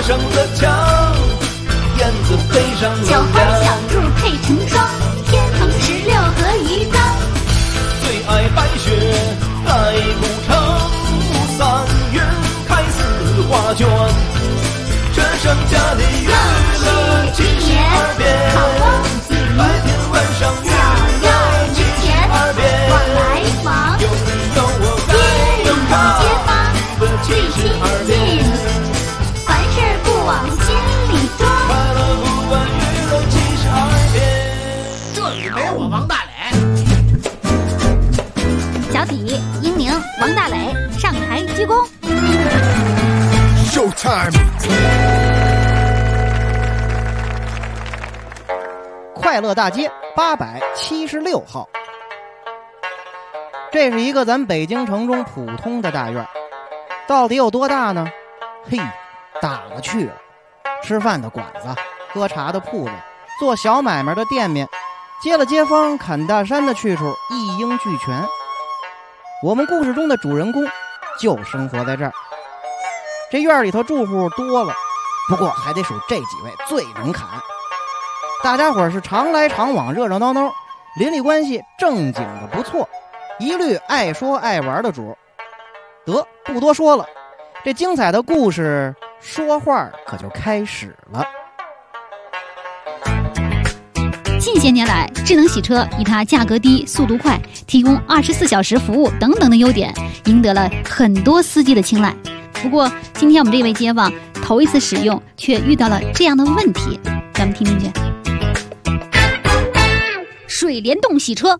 上了墙，燕子飞上了小花梁。 小兔配成双，天蓬16和鱼缸。 最爱白雪来古城，3月开4画卷。这剩下的娱乐72变，白天晚上娱乐72变。 往来往， 有你有我街里街坊最亲 72 近， 变。 凡事不往心里装。 快乐不管娱乐72变。 这里没我王大磊。 小底、英宁、王大磊上台鞠躬。 Showtime！ 快乐大街876号，这是一个咱北京城中普通的大院，到底有多大呢？嘿，大了去了！吃饭的馆子，喝茶的铺子，做小买卖的店面，接了街坊砍大山的去处，一应俱全。我们故事中的主人公就生活在这儿。这院里头住户多了，不过还得数这几位最能砍。大家伙是常来常往，热热闹闹，邻里关系正经的不错，一律爱说爱玩的主。得，不多说了，这精彩的故事说话可就开始了。 近些年来，智能洗车以它价格低、速度快、提供24小时服务等等的优点，赢得了很多司机的青睐。不过，今天我们这位街坊头一次使用，却遇到了这样的问题，咱们听听去。水帘洞洗车，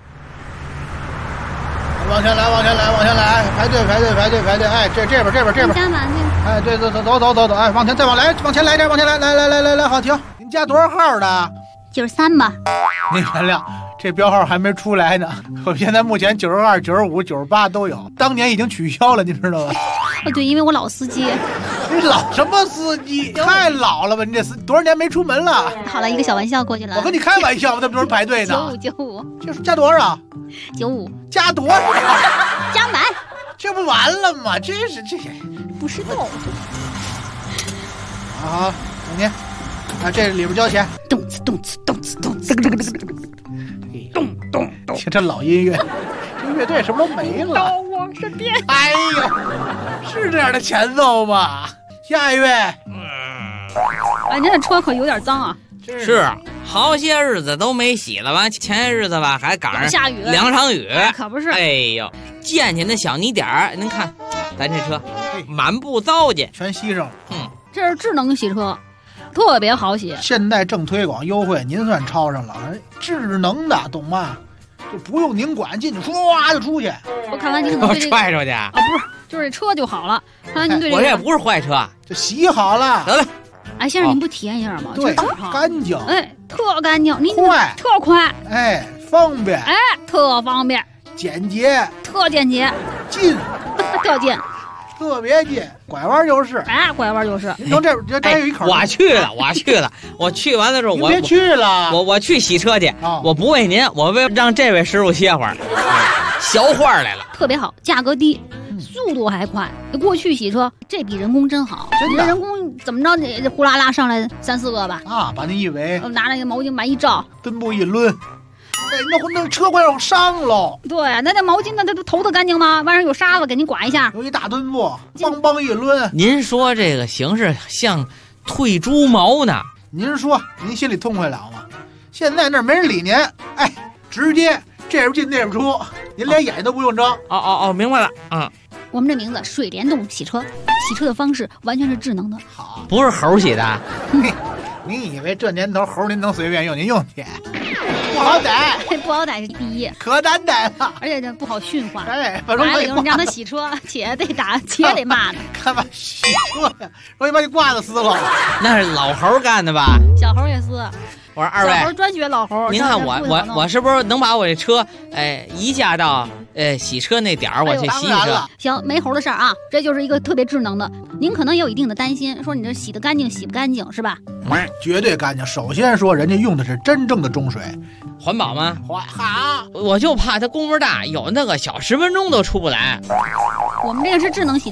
往前来，往前来，往前来，排队，排队，排队，排队。哎，这边。 加完去。 哎，对，走。哎，往前再往来，往前来点，往前来，来，好停。您家多少号的 93吧。 您原谅，这标号还没出来呢。我现在目前92、95、98都有，当年已经取消了，你知道吧？ 对，因为我老司机。 你老什么司机？太老了吧？你这多少年没出门了？ 好了，一个小玩笑过去了。 我跟你开玩笑，那么多人排队呢。 95， 这是加多少 ？95， 加多少？ 加满， 这不完了吗？真是这不是豆。 好，等您。啊，这里边交钱。 动次，动， 听这老音乐，这乐队是不是都没了？ 到我身边。 哎呦，是这样的前奏吗？下一位。 哎，您的车可有点脏啊。 是，好些日子都没洗了，完前些日子吧还赶上下雨 2场雨， 可不是。 哎呦，溅起那小泥点儿，您看，咱这车满布糟践， 全吸上了。 这是智能洗车，特别好洗。 现在正推广优惠，您算超上了。智能的，懂吗？就不用您管，进去唰就出去。 我看完您可能对这个踹出去啊，不是，就是这车就好了。看来您对这个我这也不是坏车， 就洗好了。 得了。 哎，先生，您不体验一下吗？ 对，干净。 哎，特干净，您快， 特快。 哎，方便。 哎，特方便。 简洁， 特简洁。 近， 特近。 特别近，拐弯就是。 哎，拐弯就是。 从这有一口。 我去了，我去完了之后， 我别去了， 我去洗车去，我不为您，我为让这位师傅歇会儿，小话来了， 特别好，价格低，速度还快。过去洗车这比人工真好， 真的。 人工怎么着？这呼啦啦上来3、4个吧？ 啊，把那一围， 拿那个毛巾把一罩， 墩布一抡。哎，那车快要伤喽！ 对，那毛巾它头干净吗？外面有沙子，给您刮一下。 有一大墩布，梆一抡。 您说这个形式像退猪毛呢？ 您说您心里痛快了吗？现在那没人理您，哎，直接这边进那边出，您连眼睛都不用睁。 哦，明白了。 我们这名字水帘洞洗车，洗车的方式完全是智能的。 好， 不是猴洗的。 您以为这年头猴您能随便用？您用去。不好逮， 不好逮是第一， 可难逮了， 而且这不好驯化。 哎， 来了以后你让他洗车，且得打，且得骂呢。 干嘛洗车呀？容易把你褂子撕了。 那是老猴干的吧？ 小猴也撕。 我说二位， 小猴专学老猴。 您看我是不是能把我这车移驾到洗车那点儿，我去洗车？ 行，没猴的事儿啊，这就是一个特别智能的。您可能也有一定的担心，说你这洗得干净洗不干净是吧？ 绝对干净。首先说，人家用的是真正的中水， 环保吗？ 好， 我就怕它功夫大，有那个小10分钟都出不来。 我们这个是智能洗车，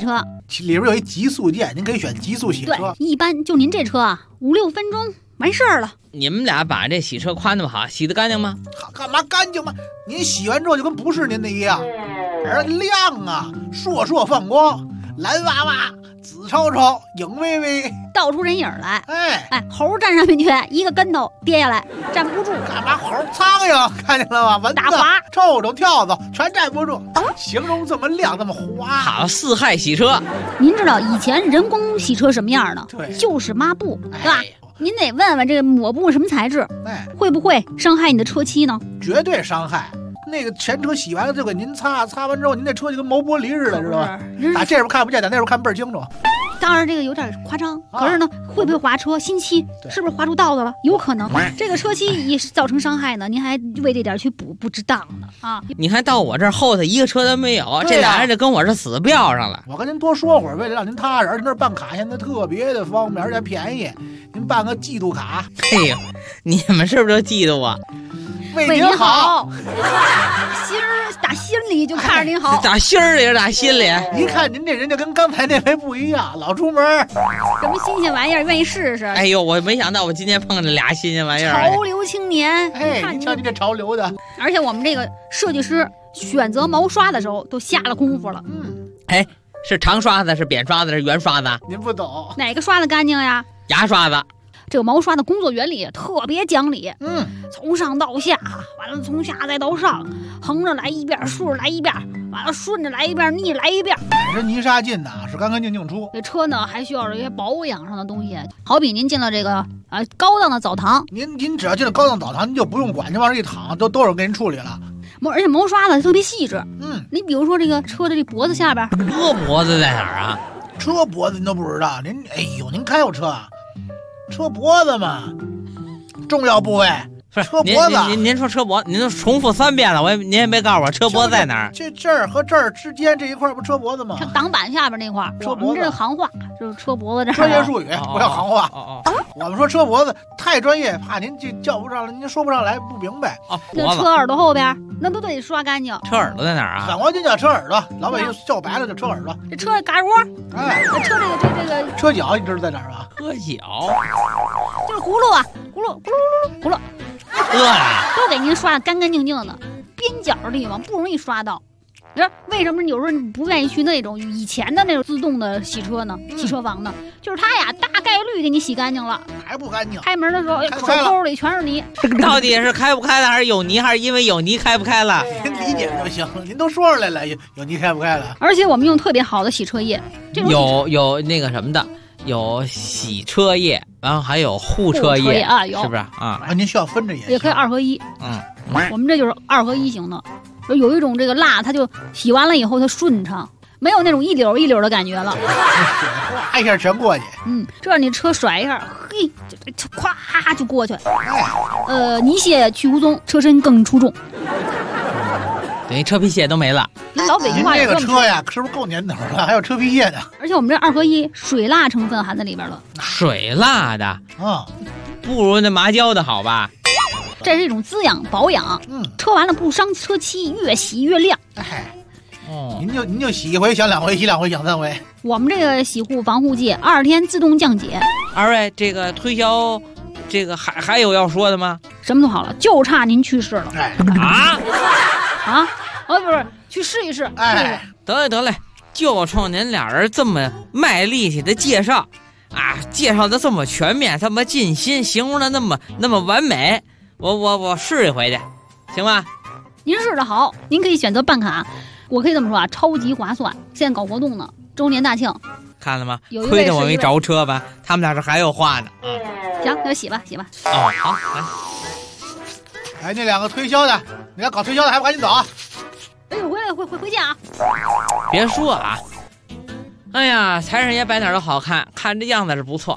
里边有一极速键，您可以选极速洗对车。， 一般就您这车啊，5-6分钟完事儿了。 你们俩把这洗车夸那么好，洗得干净吗？ 好干嘛干净吗？您洗完之后就跟不是您的一样，而亮啊，烁烁放光，蓝哇哇，紫超超，影微微。 倒出人影来。 哎， 猴站上面去，一个跟头跌下来，站不住。 干嘛猴、苍蝇看见了吗？蚊子打滑、 臭虫、跳蚤全站不住。形容这么亮，这么滑。 好，四害洗车。 您知道以前人工洗车什么样呢？ 对就是抹布，对吧？ 哎您得问问这个抹布什么材质， 哎， 会不会伤害你的车漆呢？ 绝对伤害。那个前车洗完了就给您擦，擦完之后您那车就跟毛玻璃似的，知道吧？打这边看不见，打那边看倍儿清楚。 当然这个有点夸张， 啊可是呢，会不会划车？新漆对是不是划出道子了？有可能。这个车漆一造成伤害呢，您还为这点去补，不值当的啊！ 你看到我这儿后头一个车都没有， 对啊这俩人就跟我这死标上了。 我跟您多说会儿，为了让您踏实，而且那儿办卡现在特别的方便，而且便宜。您办个季度卡， 嘿呦，你们是不是就嫉妒我？ 为为您好。 打心里就看着您好， 打心儿里，打心里。 一看您这人就跟刚才那回不一样，老出门儿。 什么新鲜玩意儿愿意试试？ 哎呦，我没想到我今天碰着俩新鲜玩意儿。哎潮流青年， 哎， 你看你您瞧您这潮流的， 而且我们这个设计师选择毛刷的时候都下了功夫了， 哎，是长刷子，是扁刷子，是圆刷子， 您不懂。 哪个刷的干净呀？ 牙刷子。 这个毛刷的工作原理特别讲理， 嗯， 从上到下，完了从下再到上，横着来一遍，竖着来一遍，完了顺着来一遍，逆着来一遍。 本身泥沙进呐，是干干净净出。 这车呢还需要一些保养上的东西，好比您进了这个高档的澡堂， 您只要进了高档澡堂，您就不用管，您往这一躺，都有人给您处理了。 而且毛刷子特别细致。 嗯， 你比如说这个车的这脖子下边， 车脖子在哪儿啊？ 车脖子您都不知道，您哎呦，您开过车啊？车脖子嘛，重要部位。 不是车脖子您说车脖，您都重复3遍了，您也没告诉我车脖子在哪儿。 这儿和这儿之间这一块不车脖子吗它？挡板下边那块儿，我们车脖子这个行话就是车脖子这儿。 专业术语，不要行话。 哦我们说车脖子太专业，怕您就叫不上来，您说不上来，不明白。 哦，脖子。 那车耳朵后边，那都得刷干净。 车耳朵在哪儿啊？ 反光镜叫车耳朵，老百姓叫白了叫车耳朵。 这车嘎窝， 哎， 车这个车脚你知道在哪儿吧？ 车脚。 就是轱辘啊，轱辘饿了。 都给您刷的干干净净的，边角的地方不容易刷到。你知道为什么有时候你不愿意去那种以前的那种自动的洗车呢？洗车房呢？就是它呀，大概率给你洗干净了。 还不干净。 开门的时候，手开不开了兜里全是泥。 到底是开不开了，还是有泥，还是因为有泥开不开了？ 您理解就行，您都说出来了，有你开不开了？ 而且我们用特别好的洗车液，这种有那个什么的，有洗车液，然后还有护车护车液液啊有是不是啊？ 啊，您需要分着也行。 也可以2合1。 嗯， 我们这就是2合1型的。有一种这个蜡，它就洗完了以后它顺畅，没有那种一绺一绺的感觉了。 水哗一下全过去。 这样你车甩一下，嘿，就咵就过去。 哎， 泥屑去无踪，车身更出众。 等于车皮屑都没了。 老北京您这个话有这么说， 车呀，是不是够年头了？还有车皮屑呢。 而且我们这2合1水蜡成分含在里边了， 水蜡的啊， 不如那麻胶的好吧？ 这是一种滋养保养。车完了不伤车漆，越洗越亮。 哎， 哦， 您就洗一回想2回，洗2回想3回。 我们这个洗护防护剂2天自动降解， 二位这个推销，这个还有要说的吗？ 什么都好了，就差您去试了哎， 啊！不是去试一试，试一试。 哎， 得嘞，就冲您俩人这么卖力气的介绍啊，介绍的这么全面，这么尽心，形容的那么完美，我试一回去，行吧？ 您试的好，您可以选择办卡，我可以这么说啊，超级划算。现在搞活动呢，周年大庆， 看了吗？ 有一位亏得我没是一位着车吧？他们俩这还有话呢。 行，那就洗吧，洗吧。 哦，好，来。 哎，那2个推销的，你要搞推销的还不赶紧走啊？ 哎呦，回见啊！ 别说啊，哎呀，财神爷摆哪儿都好看，看这样子是不错。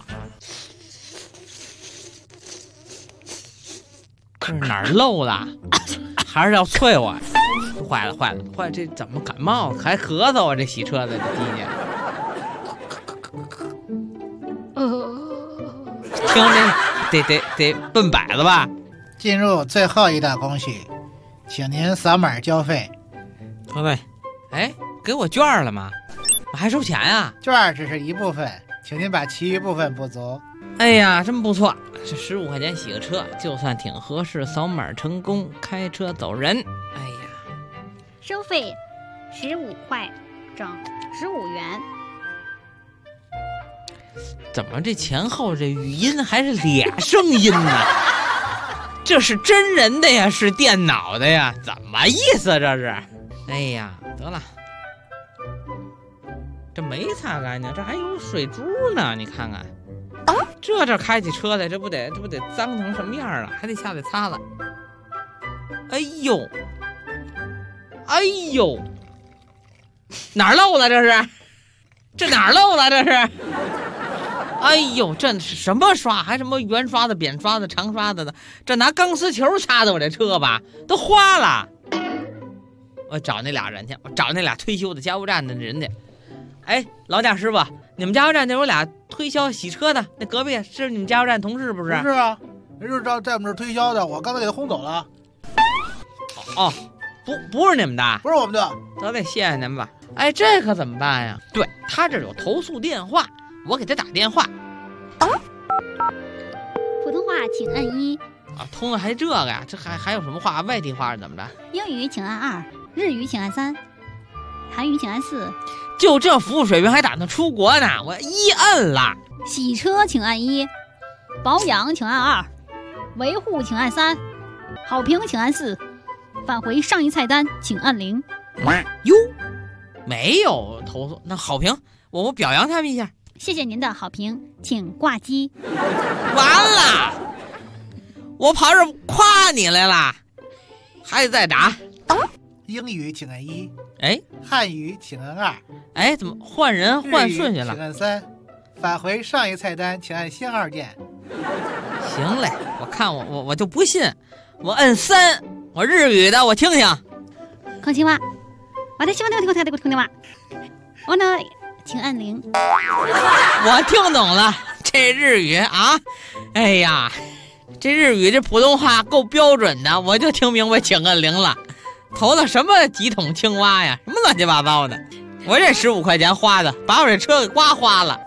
这是哪儿漏了？还是要啐我？坏了，这怎么感冒还咳嗽啊？这洗车的这弟弟，听着得奔百了吧？ 进入最后一道工序，请您扫码交费。 各位，哎，给我券了吗？ 我还收钱啊？ 券只是一部分，请您把其余部分补足。 哎呀，真不错，这15块钱洗个车，就算挺合适，扫码成功，开车走人。哎呀， 收费15块整15元。 怎么这前后这语音还是俩声音呢？这是真人的呀，是电脑的呀？怎么意思这是？哎呀，得了，这没擦干净，这还有水珠呢，你看看。这开起车来，这不得脏成什么样了？还得下来擦了。哎呦，哎呦，哪儿漏了这是？这哪儿漏了这是？哎呦，这是什么刷？还什么圆刷子、扁刷子、长刷子的？这拿钢丝球擦的我这车吧，都花了。我找那俩人去，我找那俩推修的加油站的人去。哎，老贾师傅，你们加油站就有俩推销洗车的，那隔壁是你们加油站同事不是？ 不是啊，人就是在我们这儿推销的，我刚才给他轰走了。 哦，不是你们的， 不是我们的。 得谢谢您吧。哎，这可怎么办呀？对，他这有投诉电话，我给他打电话。 普通话请按1， 通了还这个呀？这还有什么话？外地话是怎么着？ 英语请按2，日语请按3，韩语请按4。 就这服务水平还打算出国呢？我一摁了。 洗车请按1，保养请按2，维护请按3，好评请按4，返回上一菜单请按0。 哟，没有投诉，那好评我表扬他们一下。 谢谢您的好评，请挂机。 完了，我跑这儿夸你来了，还得再打。 英语请按1， 哎， 汉语请按2， 哎，怎么换人换顺序了？ 请按3，返回上一菜单请按星2键。 行嘞，我看我就不信，我摁3，我日语的我听听。 こんにちは。私はね、我呢，请按0。 我听懂了，这日语啊，哎呀，这日语这普通话够标准的，我就听明白请按0了。投了什么几桶青蛙呀，什么乱七八糟的，我这15块钱花的，把我这车给刮花了。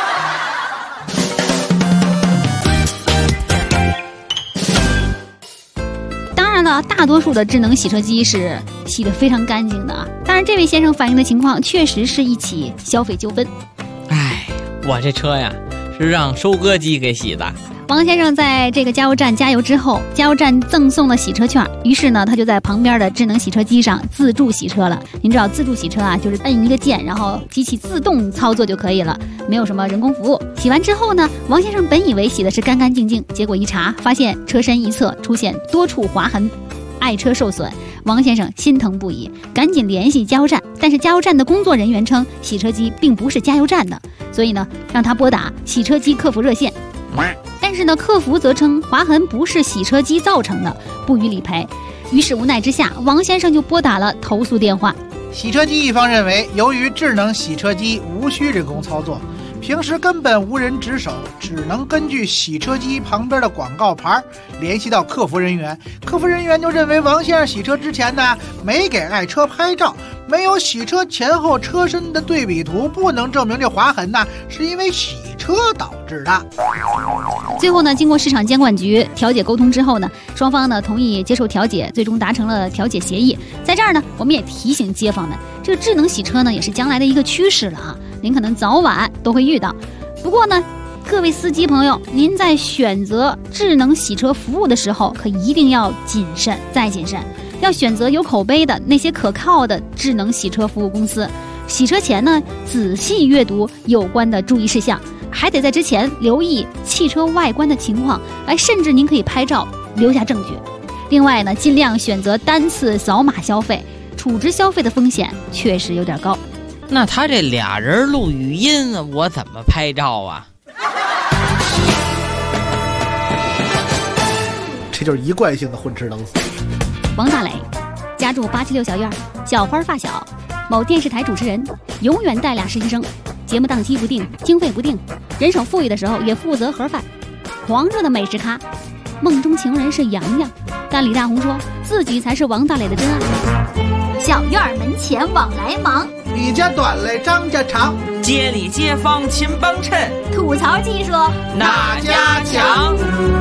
当然了，大多数的智能洗车机是洗得非常干净的。当然，这位先生反映的情况确实是一起消费纠纷。 哎，我这车呀是让收割机给洗的。 王先生在这个加油站加油之后，加油站赠送了洗车券，于是呢，他就在旁边的智能洗车机上自助洗车了。您知道自助洗车啊，就是摁一个键，然后机器自动操作就可以了，没有什么人工服务。洗完之后呢，王先生本以为洗的是干干净净，结果一查，发现车身一侧出现多处划痕，爱车受损。王先生心疼不已，赶紧联系加油站，但是加油站的工作人员称洗车机并不是加油站的，所以呢，让他拨打洗车机客服热线。但是呢，客服则称划痕不是洗车机造成的，不予理赔。于是无奈之下，王先生就拨打了投诉电话。 洗车机一方认为，由于智能洗车机无需人工操作，平时根本无人值守，只能根据洗车机旁边的广告牌联系到客服人员。客服人员就认为王先生洗车之前呢，没给爱车拍照，没有洗车前后车身的对比图，不能证明这划痕呢是因为洗车导致的。 最后呢，经过市场监管局调解沟通之后呢，双方呢同意接受调解，最终达成了调解协议。在这儿呢，我们也提醒街坊们，这个智能洗车呢也是将来的一个趋势了啊，您可能早晚都会遇到。不过呢，各位司机朋友，您在选择智能洗车服务的时候，可一定要谨慎再谨慎，要选择有口碑的那些可靠的智能洗车服务公司。洗车前呢，仔细阅读有关的注意事项，还得在之前留意汽车外观的情况，甚至您可以拍照留下证据。另外呢，尽量选择单次扫码消费，储值消费的风险确实有点高。 那他这俩人录语音，我怎么拍照啊？ 这就是一贯性的混吃等死。 王大磊，家住876小院，小花发小，某电视台主持人，永远带俩实习生，节目档期不定，经费不定，人手富裕的时候也负责盒饭，狂热的美食咖，梦中情人是洋洋，但李大红说自己才是王大磊的真爱。 小院门前往来忙， 李家短来张家长， 街里街坊亲帮衬， 吐槽技术哪家强？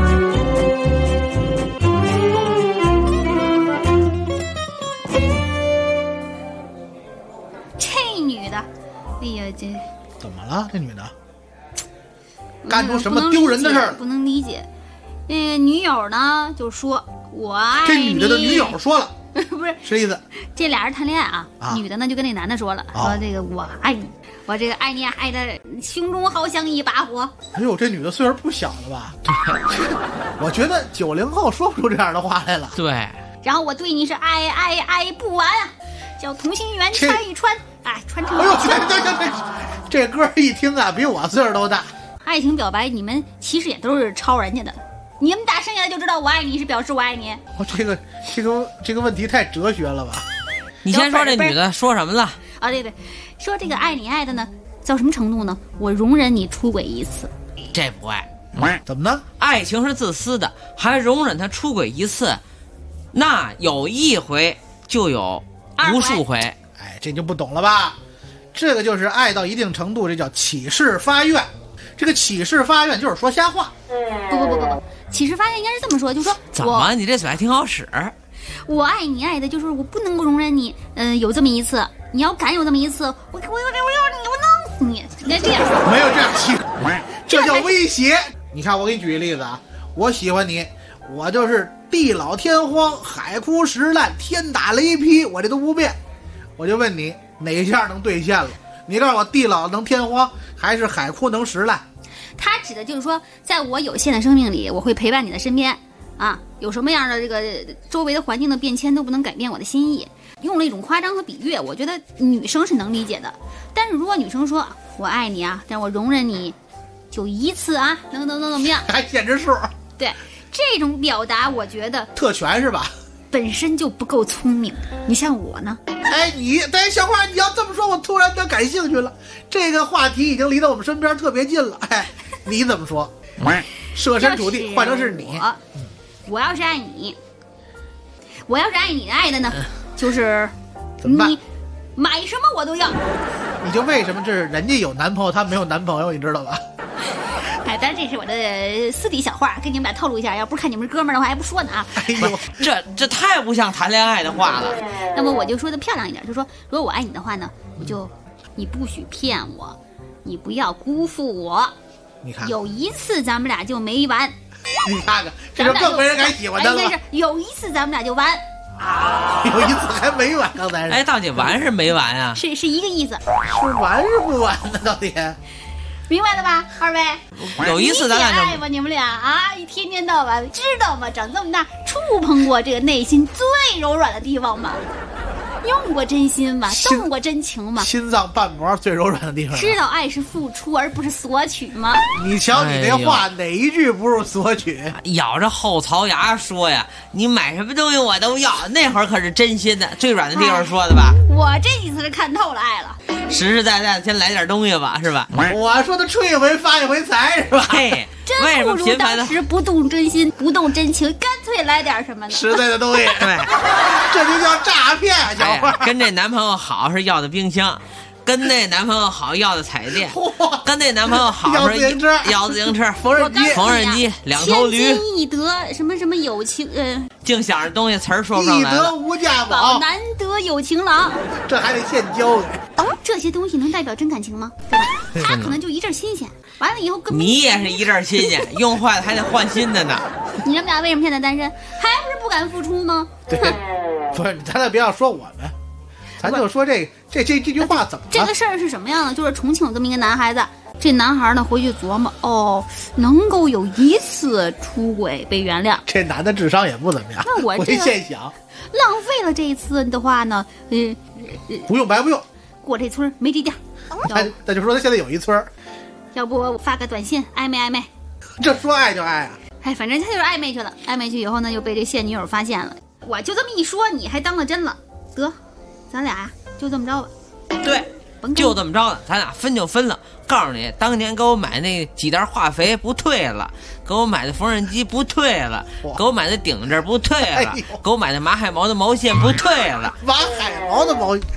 这女的，哎呀，这怎么了？这女的干出什么丢人的事儿？ 不能理解。女友呢就说我爱你。 这女的的女友说了， 不是是意思。 这俩人谈恋爱啊，女的呢就跟那男的说了，说这个我爱你，我这个爱你爱的胸中好像一把火。 哎呦，这女的岁数不小了吧？我觉得90后说不出这样的话来了。 对。 然后我对你是爱不完啊，叫同心圆穿一穿，哎，穿成。 哎呦，这歌一听啊，比我岁数都大。 爱情表白，你们其实也都是抄人家的。你们打生下来就知道我爱你是表示我爱你。 这个问题太哲学了吧？ 你先说这女的说什么了？ 啊，对，说这个爱你爱的呢，到什么程度呢？我容忍你出轨一次。 这不爱。 怎么呢？ 爱情是自私的，还容忍他出轨一次，那有一回就有无数回。 哎，这就不懂了吧？这个就是爱到一定程度，这叫起誓发愿。这个起誓发愿就是说瞎话。 不，起誓发愿应该是这么说，就说怎么你这嘴还挺好使？ 我爱你爱的就是我不能够容忍你，有这么一次，你要敢有这么一次，我弄死你，应该这样说。 没有这样起，这叫威胁。你看，我给你举个例子啊，我喜欢你，我就是地老天荒，海枯石烂，天打雷劈，我这都不变。我就问你哪一下能兑现了？你告诉我，地老能天荒，还是海枯能石烂？ 他指的就是说，在我有限的生命里，我会陪伴你的身边啊。有什么样的这个周围的环境的变迁都不能改变我的心意。用了一种夸张和比喻，我觉得女生是能理解的。但是如果女生说我爱你啊，但我容忍你就一次啊，能怎么样？ 还限制数？ 对，这种表达我觉得特权是吧？ 本身就不够聪明。你像我呢？ 哎，小花，你要这么说，我突然的感兴趣了。这个话题已经离到我们身边特别近了。哎，你怎么说？设身处地，换成是你， 我要是爱你，我要是爱你爱的呢，就是你买什么我都要。 你就为什么这是人家有男朋友，他没有男朋友，你知道吧？ 哎，当然这是我的私底小话，跟你们俩透露一下。要不是看你们是哥们儿的话，还不说呢啊！ 哎呦， 这太不像谈恋爱的话了。 那么我就说的漂亮一点，就说如果我爱你的话呢，你不许骗我，你不要辜负我。 你看， 有一次咱们俩就没完。 你看看，这就更没人敢喜欢他了。 应该是有一次咱们俩就完。 有一次还没完，刚才是。 哎，到底完是没完啊？ 是一个意思。 是完是不完呢？到底？ 明白了吧，二位？ 有一次咱俩爱吗？你们俩啊，一天天到晚，知道吗？长这么大，触碰过这个内心最柔软的地方吗？用过真心吗？动过真情吗？ 心脏瓣膜最柔软的地方。 知道爱是付出而不是索取吗？ 你瞧你那话，哪一句不是索取？ 咬着后槽牙说呀，你买什么东西我都要。那会儿可是真心的，最软的地方说的吧？ 我这一次是看透了爱了。 实实在在的先来点东西吧，是吧？ 我说的吹一回发一回财，是吧？ 嘿， 真不如当时不动真心，不动真情，干脆来点什么呢？ 实在的东西。 对， 这就叫诈骗，小花。 跟这男朋友好是要的冰箱，跟那男朋友好要的彩电，跟那男朋友好要自行车， 要自行车， 缝纫机，两头驴， 千金易得什么什么有情， 净想着东西词儿说不上来了。 易得无价宝， 难得有情郎， 这还得现交给。 这些东西能代表真感情吗？对吧？他可能就一阵新鲜，完了以后根本你也是一阵新鲜，用坏了还得换新的呢。 你们俩为什么现在单身？还不是不敢付出吗？ 对，不是，咱俩别要说我们，咱就说这句话怎么了？ 这个事儿是什么样的？就是重庆有这么一个男孩子，这男孩呢回去琢磨，能够有一次出轨被原谅， 这男的智商也不怎么样。 那我这现想， 浪费了这一次的话呢， 不用白不用。 过这村没这店， 那就说他现在有一村， 要不我发个短信暧昧， 这说爱就爱啊！ 哎，反正他就是暧昧去了，暧昧去以后呢，又被这现女友发现了。我就这么一说，你还当了真了，得，咱俩呀就这么着吧。 对，就这么着了，咱俩分就分了。告诉你，当年给我买那几袋化肥不退了，给我买的缝纫机不退了，给我买的顶针不退了，给我买的马海毛的毛线不退了。 马海毛的毛线。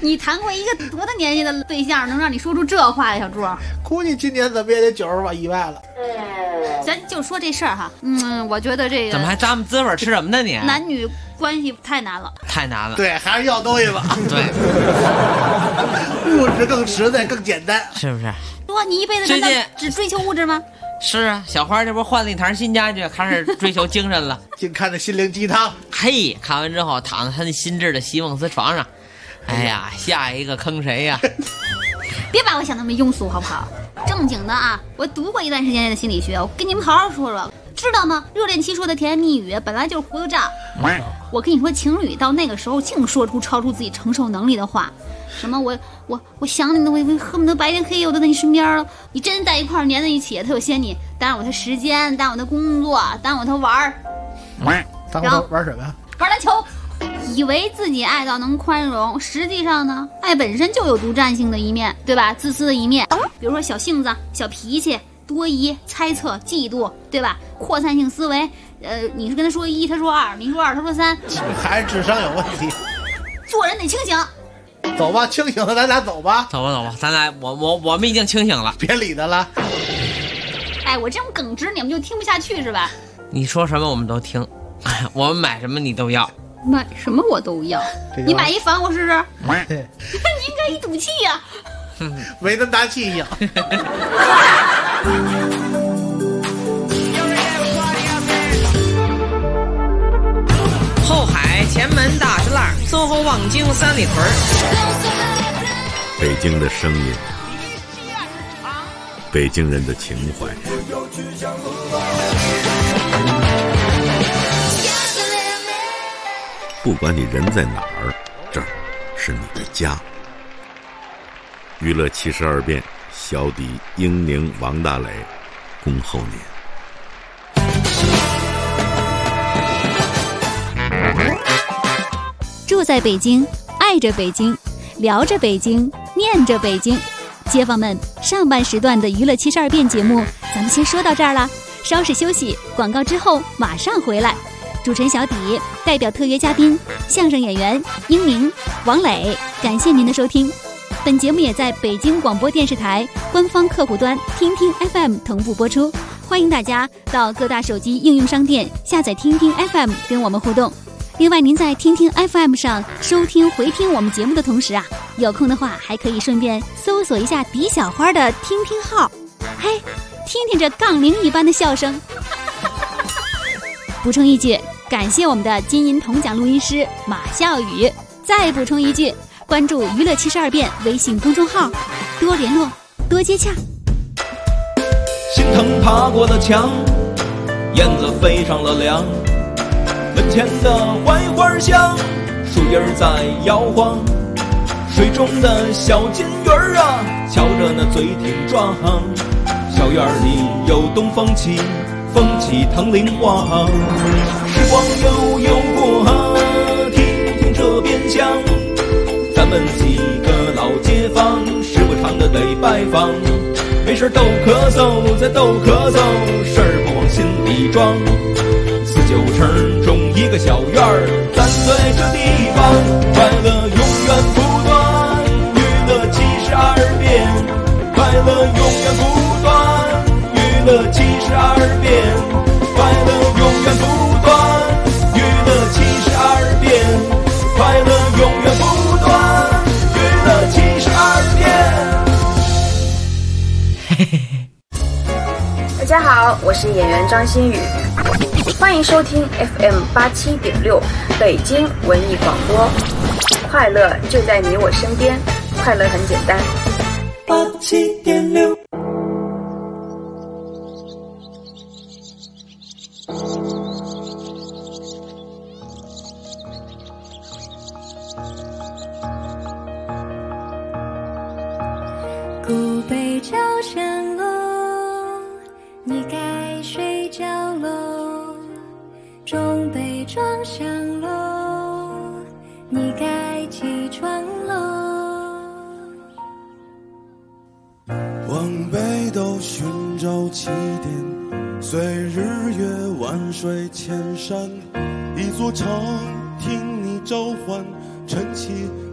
你谈过一个多大年纪的对象，能让你说出这话呀，小猪？ 估计今年怎么也得90万了。 咱就说这事儿哈，我觉得这个怎么还咂摸滋味吃什么呢你？ 男女关系太难了， 太难了。 对，还是要东西吧。 对， 物质更实在，更简单， 是不是？ 说你一辈子难道只追求物质吗？ 是啊，小花这不换了一台新家具，开始追求精神了。 净看着心灵鸡汤。 嘿，看完之后躺在他那新制的席梦思床上，哎呀，下一个坑谁呀？ 别把我想那么庸俗好不好？正经的啊，我读过一段时间的心理学，我跟你们好好说说，知道吗？热恋期说的甜言蜜语本来就是糊涂账。我跟你说，情侣到那个时候净说出超出自己承受能力的话，什么我想你的，我恨不得白天黑夜我都在你身边了。你真在一块儿黏在一起，他又嫌你耽误我他时间，耽误他工作，耽误他玩儿。 耽误他玩什么呀？ 玩篮球。以为自己爱到能宽容，实际上呢，爱本身就有独占性的一面，对吧？自私的一面，比如说小性子、小脾气、多疑、猜测、嫉妒，对吧？扩散性思维，你是跟他说1，他说2，你说2，他说3， 还是智商有问题。 做人得清醒。 走吧，清醒了，咱俩走吧。 走吧，咱俩我们已经清醒了， 别理他了。 哎，我这种耿直你们就听不下去是吧？ 你说什么我们都听，我们买什么你都要。 买什么我都要，你买一房我试试。你应该一赌气呀， 没那么大气性。 后海、前门、大石栏、淞沪、望京、三里屯。 北京的声音，北京人的情怀。不管你人在哪儿，这儿是你的家。娱乐72变，小底英宁、王大磊，恭候您。 住在北京，爱着北京，聊着北京，念着北京。街坊们，上半时段的娱乐72变节目，咱们先说到这儿了，稍事休息，广告之后马上回来。主持人小底代表特约嘉宾相声演员英宁、王磊，感谢您的收听。本节目也在北京广播电视台官方客户端听听 FM 同步播出，欢迎大家到各大手机应用商店下载听听 FM 跟我们互动。另外，您在听听 FM 上收听回听我们节目的同时啊，有空的话还可以顺便搜索一下迪小花的听听号，嘿，听听这杠铃一般的笑声。补充一句，感谢我们的金银铜奖录音师马笑宇。再补充一句，关注娱乐72变微信公众号，多联络，多接洽。 心疼爬过的墙，燕子飞上了梁，门前的槐花香，树叶在摇晃，水中的小金鱼儿啊，瞧着那嘴挺壮，小院里有东风起，风起唐林花，时光悠悠过，听听这边厢，咱们几个老街坊时不常的得拜访，没事逗咳嗽，再逗咳嗽，事儿不往心里装。49城中一个小院儿，咱对这地方，快乐永远不断，娱乐72变，快乐永远不断，娱乐72变，快乐永远不断，娱乐72变，快乐永远不断，娱乐72变。 大家好，我是演员张馨予，欢迎收听 FM 87.6北京文艺广播，快乐就在你我身边，快乐很简单。 87.6。 古北朝山楼，你该睡觉喽。中北庄香楼，你该起床喽。 往北斗寻找起点，随日月万水千山，一座城听你召唤，晨起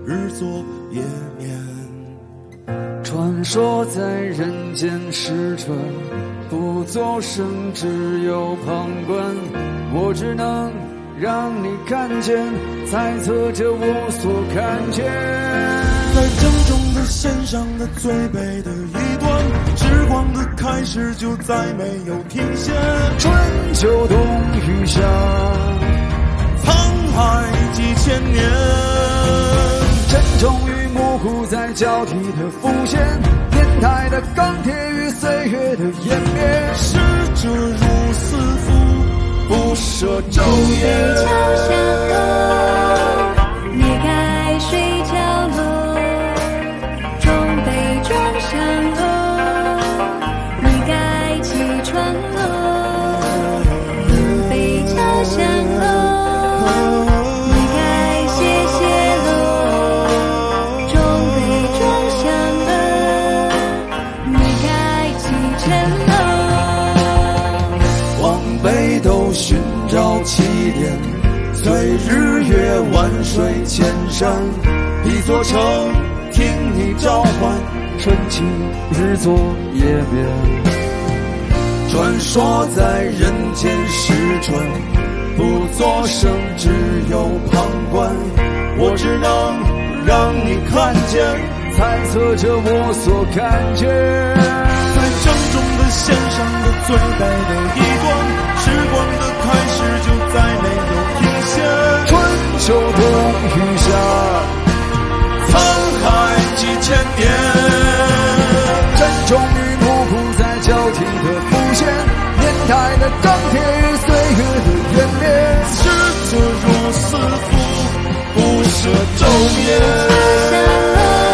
日作夜眠。 传说在人间时转，不作声，只有旁观。我只能让你看见，猜测着我所看见。 在郑重的献上的最悲的一段，时光的开始就再没有停歇。 春秋冬雨夏， 沧海几千年， 真终于模糊在交替的浮现，年代的钢铁与岁月的湮灭。 逝者如斯夫，不舍昼夜。 桥下楼，你该睡觉喽，中杯装香喽，你该起床喽，古北桥下楼，你该歇歇喽，中杯装香喽，你该启程喽。 往北斗寻找起点，随日月万水千山，一座城听你召唤， 春去日作夜眠。 传说在人间时转，不作声，只有旁观。我只能让你看见， 猜测着我所看见。 最郑重的献上的最悲的一段，时光的开始就再没有停歇。 春秋冬雨夏， 沧海几千年， 真终于模糊在交替的浮现，年代的钢铁与岁月的湮灭。 逝者如斯夫，不舍昼夜。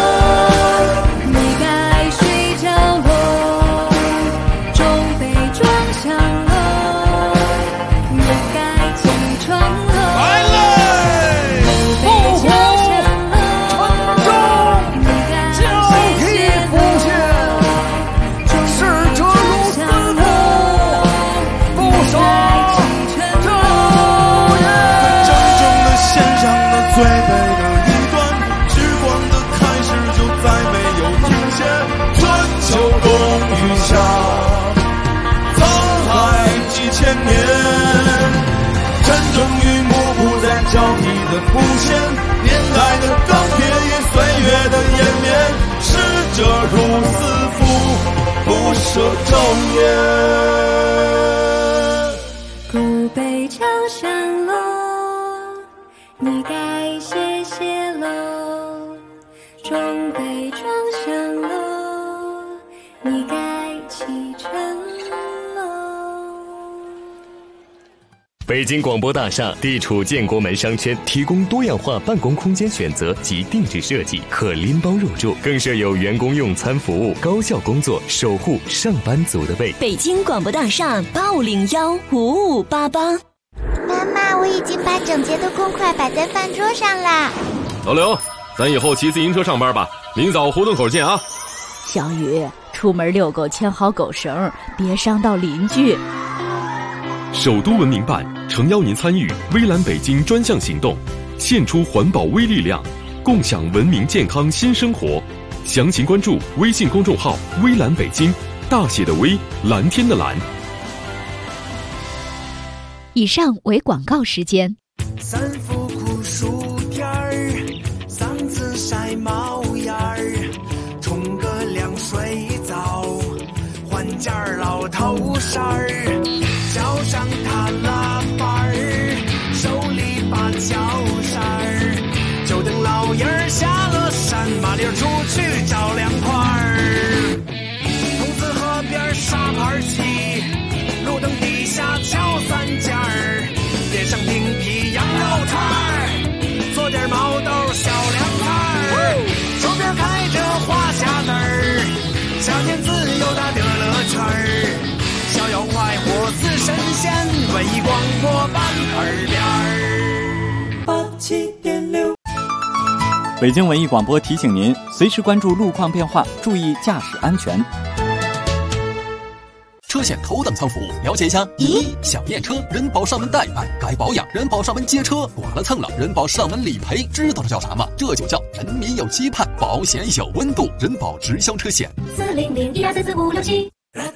最悲的一段，时光的开始就再没有停歇。春秋冬雨夏，沧海几千年，真终于模糊在交替的浮现，年代的钢铁与岁月的湮灭。逝者如斯夫，不舍昼夜。 古北桥上楼，你该歇歇喽，中杯装香喽，你该启程喽。 北京广播大厦地处建国门商圈，提供多样化办公空间选择及定制设计，可拎包入住，更设有员工用餐服务，高效工作，守护上班族的胃。 北京广播大厦85015588。 妈妈，我已经把整洁的公筷摆在饭桌上啦。 老刘，咱以后骑自行车上班吧，明早胡同口见啊。 小雨，出门遛狗牵好狗绳，别伤到邻居。 首都文明办诚邀您参与微蓝北京专项行动，献出环保微力量，共享文明健康新生活。详情关注微信公众号微蓝北京，大写的微，蓝天的蓝。 以上为广告时间。 三伏酷暑天儿，嗓子晒冒烟儿，冲个凉水澡，换件老头衫儿，脚上踏拉板儿，手里把脚扇儿，就等老爷儿下了山，麻利儿出去找凉快儿。筒子河边沙盘棋，路灯底下敲三件儿，点上冰皮羊肉串儿，做点毛豆小凉菜儿，手边开着花匣子儿，夏天自由的乐乐圈儿，逍遥快活似神仙，文艺广播办耳边儿87.6。 北京文艺广播提醒您，随时关注路况变化，注意驾驶安全。 车险头等舱服务，了解一下。1. 想验车，人保上门代办；该保养，人保上门接车；剐了蹭了，人保上门理赔。知道这叫啥吗？这就叫人民有期盼，保险有温度。人保直销车险。 40012344567。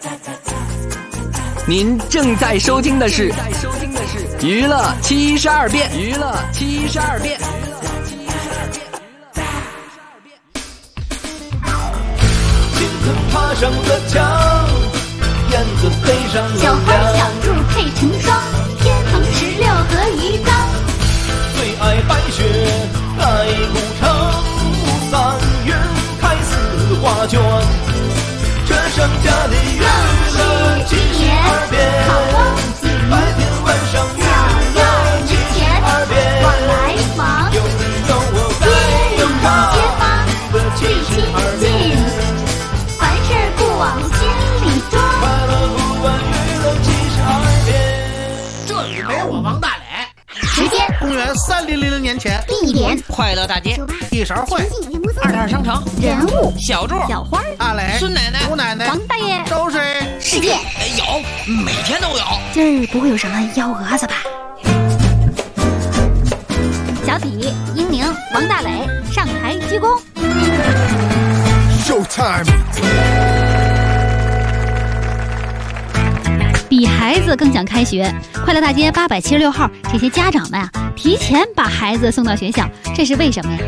您正在收听的是娱乐72变。娱乐72变。 金子爬上了墙，燕子飞上了小花小兔配成双，天蓬16和鱼缸。 最爱白雪来古城，3月开4画卷。这剩下的娱乐72变，白天晚上娱乐72变。 往来房， 有你有我该有他，娱乐72变。 凡事不往心里装， 快乐不问娱乐72变。 这里没我王大磊。 时间： 公元3000年前。 地点： 快乐大街。 一勺会。 22商场。 人物： 小柱、 小花、 阿磊、 孙奶奶、 吴奶奶、 王大爷。 周水。 事件有，每天都有。 今儿不会有什么幺蛾子吧？小体、英宁、王大磊上台鞠躬。 Showtime。 比孩子更想开学，快乐大街876号，这些家长们啊，提前把孩子送到学校，这是为什么呀？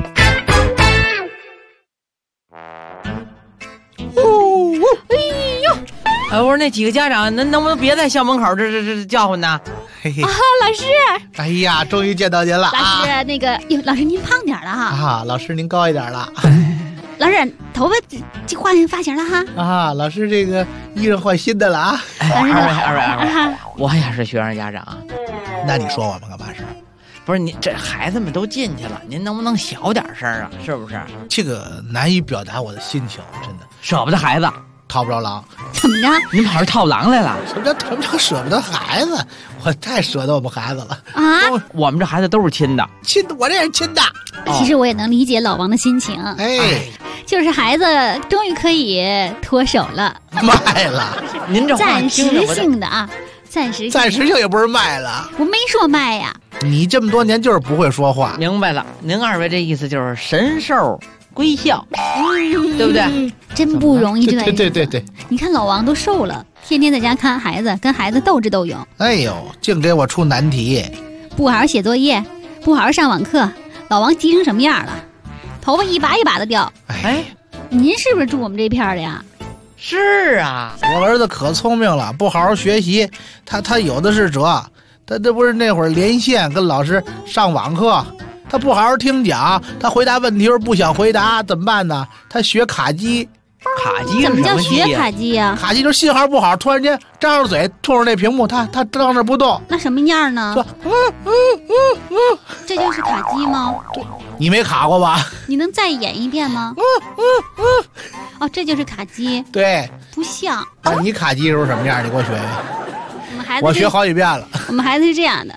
哎，我说那几个家长，能不能别在校门口这叫唤呢？ 嘿嘿啊，老师！ 哎呀，终于见到您了。 老师，那个，哟，老师您胖点了哈。 啊，老师您高一点了。 老师，头发这换发型了哈。 啊，老师这个衣裳换新的了啊。 二位，我也是学生家长。 那你说我们干嘛事？ 不是您这孩子们都进去了，您能不能小点声啊？是不是？ 这个难以表达我的心情，真的舍不得孩子。 套不着狼， 怎么着？ 您跑这套狼来了？ 什么叫舍不得孩子？我太舍得我们孩子了啊！ 我们这孩子都是亲的， 亲的，我这也是亲的。 其实我也能理解老王的心情，就是孩子终于可以脱手了， 卖了。 您这暂时性的啊，暂时性也不是卖了， 我没说卖呀。 你这么多年就是不会说话。 明白了，您二位这意思就是神兽归校，对不对？ 真不容易， 对。 你看老王都瘦了，天天在家看孩子，跟孩子斗智斗勇。 哎呦，净给我出难题， 不好好写作业，不好好上网课，老王急成什么样了？头发一把一把的掉。 哎， 您是不是住我们这片的呀？ 是啊， 我儿子可聪明了，不好好学习，他有的是辙。他这不是那会儿连线跟老师上网课。他不好好听讲，他回答问题时候不想回答，怎么办呢？他学卡机。 卡机怎么叫学卡机呀？ 卡机就是信号不好，突然间张着嘴冲着那屏幕，他张着不动。 那什么样呢？说这就是卡机吗？ 你没卡过吧？ 你能再演一遍吗？哦，这就是卡机。 对， 不像。 你卡机时候什么样？你给我学学。 我们孩子我学好几遍了。 我们孩子是这样的。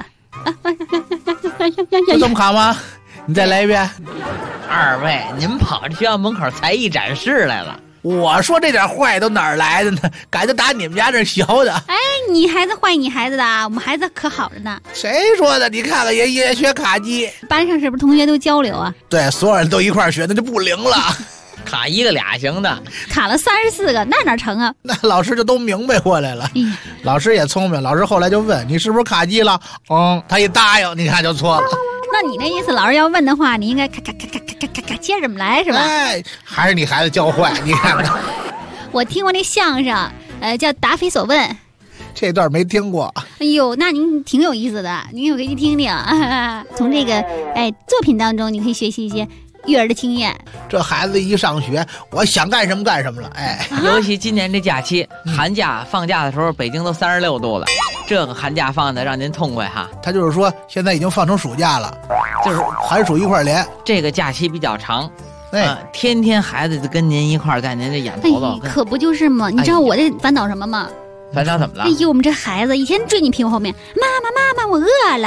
有这么卡吗？你再来一遍。 二位，您跑这学校门口才艺展示来了。 我说这点坏都哪儿来的呢？赶紧打你们家这学的。 哎，你孩子坏你孩子的，我们孩子可好着呢。 谁说的？你看看也学卡机。 班上是不是同学都交流啊？ 对，所有人都一块学，那就不灵了。 卡一个俩行的， 卡了34个，那哪成啊？ 那老师就都明白过来了。老师也聪明，老师后来就问你是不是卡机了？他一答应，你看就错了。 那你那意思，老师要问的话，你应该咔接着来是吧？ 哎，还是你孩子教坏，你看看。 我听过那相声，叫《答非所问》。 这段没听过。 哎呦，那您挺有意思的，您可以听听。从这个作品当中，你可以学习一些育儿的经验。 这孩子一上学，我想干什么干什么了。哎， 尤其今年这假期，寒假放假的时候，北京都36度了。这个寒假放的让您痛快哈。 他就是说，现在已经放成暑假了，就是寒暑一块连。 这个假期比较长，天天孩子就跟您一块在您这眼头子。 可不就是吗？你知道我这烦恼什么吗？ 烦恼怎么了？ 哎呦，我们这孩子一天追你屁股后面，妈妈，我饿了。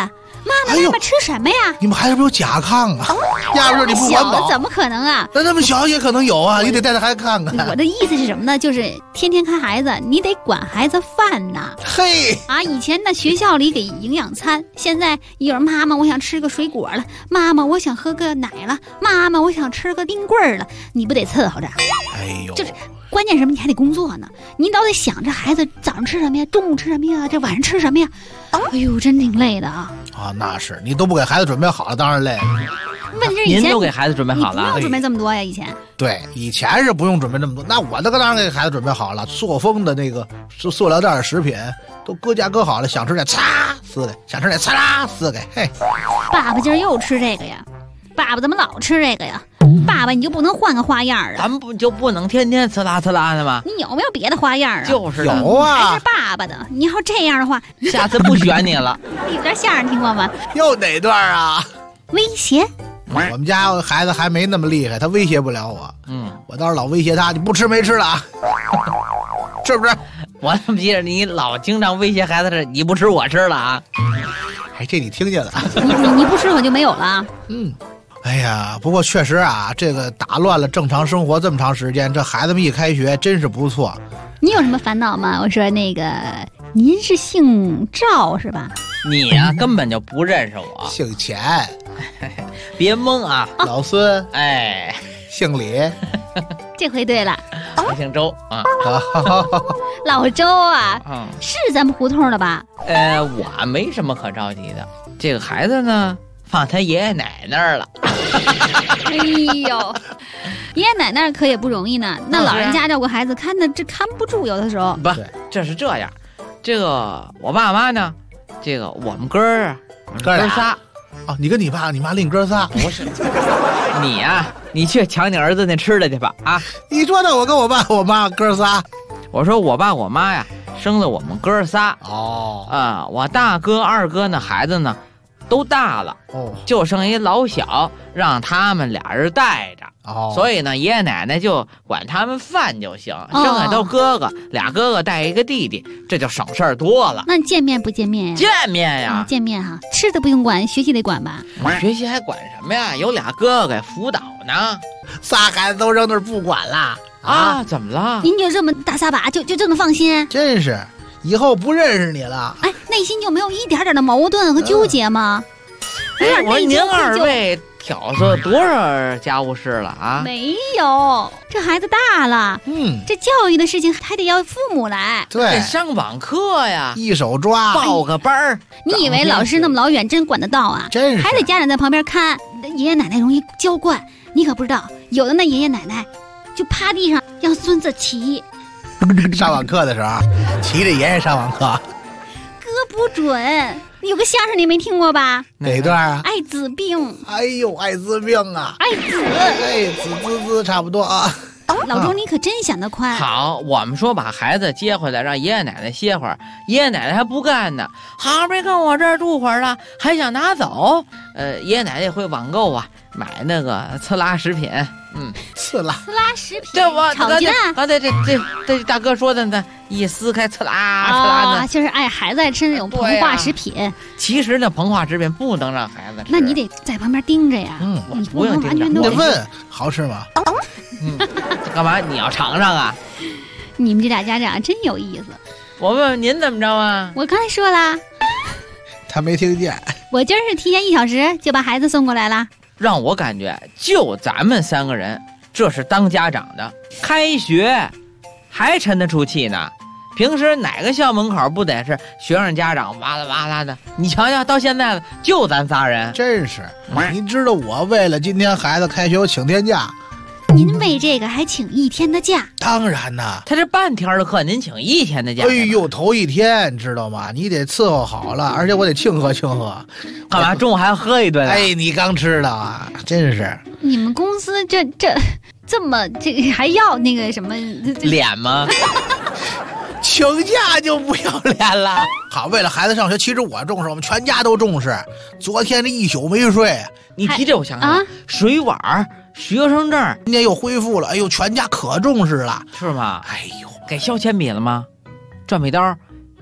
妈妈吃什么呀？ 你们孩子不有甲亢啊？压根儿你不环保， 怎么可能啊？ 那么小也可能有啊，你得带着孩子看看。 我的意思是什么呢？就是天天看孩子，你得管孩子饭呐。 嘿啊，以前呢学校里给营养餐，现在有人妈妈我想吃个水果了，妈妈我想喝个奶了，妈妈我想吃个冰棍儿了，你不得伺候着？ 哎呦， 就是关键什么？你还得工作呢，你老得想着孩子早上吃什么呀，中午吃什么呀，这晚上吃什么呀？哎呦，真挺累的啊！ 啊，那是你都不给孩子准备好了，当然累了。 问题是以前您都给孩子准备好了， 你不用准备这么多呀？以前对，以前是不用准备这么多，那我这个当然给孩子准备好了，塑封的那个塑料袋的食品都搁家搁好了，想吃点嚓撕开，想吃点嚓啦撕开。嘿， 爸爸今儿又吃这个呀？爸爸怎么老吃这个呀？爸爸，你就不能换个花样啊？ 咱们就不能天天呲啦呲啦的吗？ 你有没有别的花样啊？ 就是有啊， 还是爸爸的。你要这样的话， 下次不选你了。 有段相声听过吗？ 又哪段啊？ 威胁。 我们家孩子还没那么厉害，他威胁不了我。我倒是老威胁他，你不吃没吃了啊？是不是？ 我怎么记得你老经常威胁孩子是你不吃我吃了啊？ 哎，这你听见了？ 你不吃我就没有了。 哎呀，不过确实啊，这个打乱了正常生活这么长时间，这孩子们一开学真是不错。 你有什么烦恼吗？我说那个，您是姓赵是吧？ 你呀、根本就不认识我。 姓钱， 别蒙啊！ 老孙， 哎， 姓李， 这回对了。 我姓周啊。 老周啊，是咱们胡同的吧？ 我没什么可着急的。这个孩子呢，放他爷爷奶奶那儿了。 哎呦，爷爷奶奶可也不容易呢。那老人家照顾孩子，看的这看不住，有的时候。 不，这是这样。这个我爸妈呢，这个我们哥仨。 哦，你跟你爸你妈另哥仨？ 不是，你呀、你去抢你儿子那吃的去吧啊！ 你说的我跟我爸我妈哥仨， 我说我爸我妈呀生了我们哥仨。我大哥二哥那孩子呢都大了，就剩一老小，让他们俩人带着。所以呢，爷爷奶奶就管他们饭就行，剩下都哥哥，俩哥哥带一个弟弟，这就省事儿多了。 那见面不见面呀？ 见面呀， 见面哈，吃的不用管，学习得管吧？ 学习还管什么呀？有俩哥哥给辅导呢。 仨孩子都扔那儿不管了啊？怎么了？ 您就这么大撒把，就这么放心？ 真是，以后不认识你了。 哎，内心就没有一点点的矛盾和纠结吗？ 哎，我说您二位挑唆多少家务事了啊？ 没有，这孩子大了，这教育的事情还得要父母来。 对， 得上网课呀， 一手抓， 报个班儿。 你以为老师那么老远真管得到啊？ 真是， 还得家长在旁边看，爷爷奶奶容易娇惯。你可不知道，有的那爷爷奶奶就趴地上让孙子骑。 上网课的时候，骑着爷爷上网课， 搁不准。有个相声你没听过吧？ 哪段啊？ 艾滋病。 哎呦，艾滋病啊！ 艾滋， 哎，滋差不多啊。 老周，你可真想得快。 好，我们说把孩子接回来，让爷爷奶奶歇会儿，爷爷奶奶还不干呢，好没跟我这儿住会儿了，还想拿走。爷爷奶奶也会网购啊，买那个呲啦食品。 呲啦食品， 这我炒鸡蛋。 刚才这大哥说的呢，一撕开呲啦的， 就是孩子爱吃那种膨化食品。 其实那膨化食品不能让孩子吃， 那你得在旁边盯着呀。 你不用盯着， 你得问好吃吗？ 干嘛？你要尝尝啊？ 你们这俩家长真有意思。 我问问您怎么着啊？ 我刚才说啦， 他没听见。 我今儿是提前1小时就把孩子送过来了。 让我感觉就咱们3个人，这是当家长的，开学还沉得出气呢。平时哪个校门口不得是学生家长哇啦哇啦的？你瞧瞧，到现在了，就咱仨人。 真是，你知道我为了今天孩子开学，我请天假。 您为这个还请1天的假？ 当然呐， 他这半天的课，您请1天的假。 哎呦，头1天知道吗？你得伺候好了，而且我得庆贺庆贺。 干嘛？中午还要喝一顿？ 哎，你刚知道啊，真是。 你们公司这么还要那个什么脸吗？ 请假就不要脸了。好，为了孩子上学，其实我重视，我们全家都重视。昨天这1宿没睡。 你提这我想想，水碗、学生证今天又恢复了。哎呦，全家可重视了， 是吗？ 哎呦， 给削铅笔了吗？转笔刀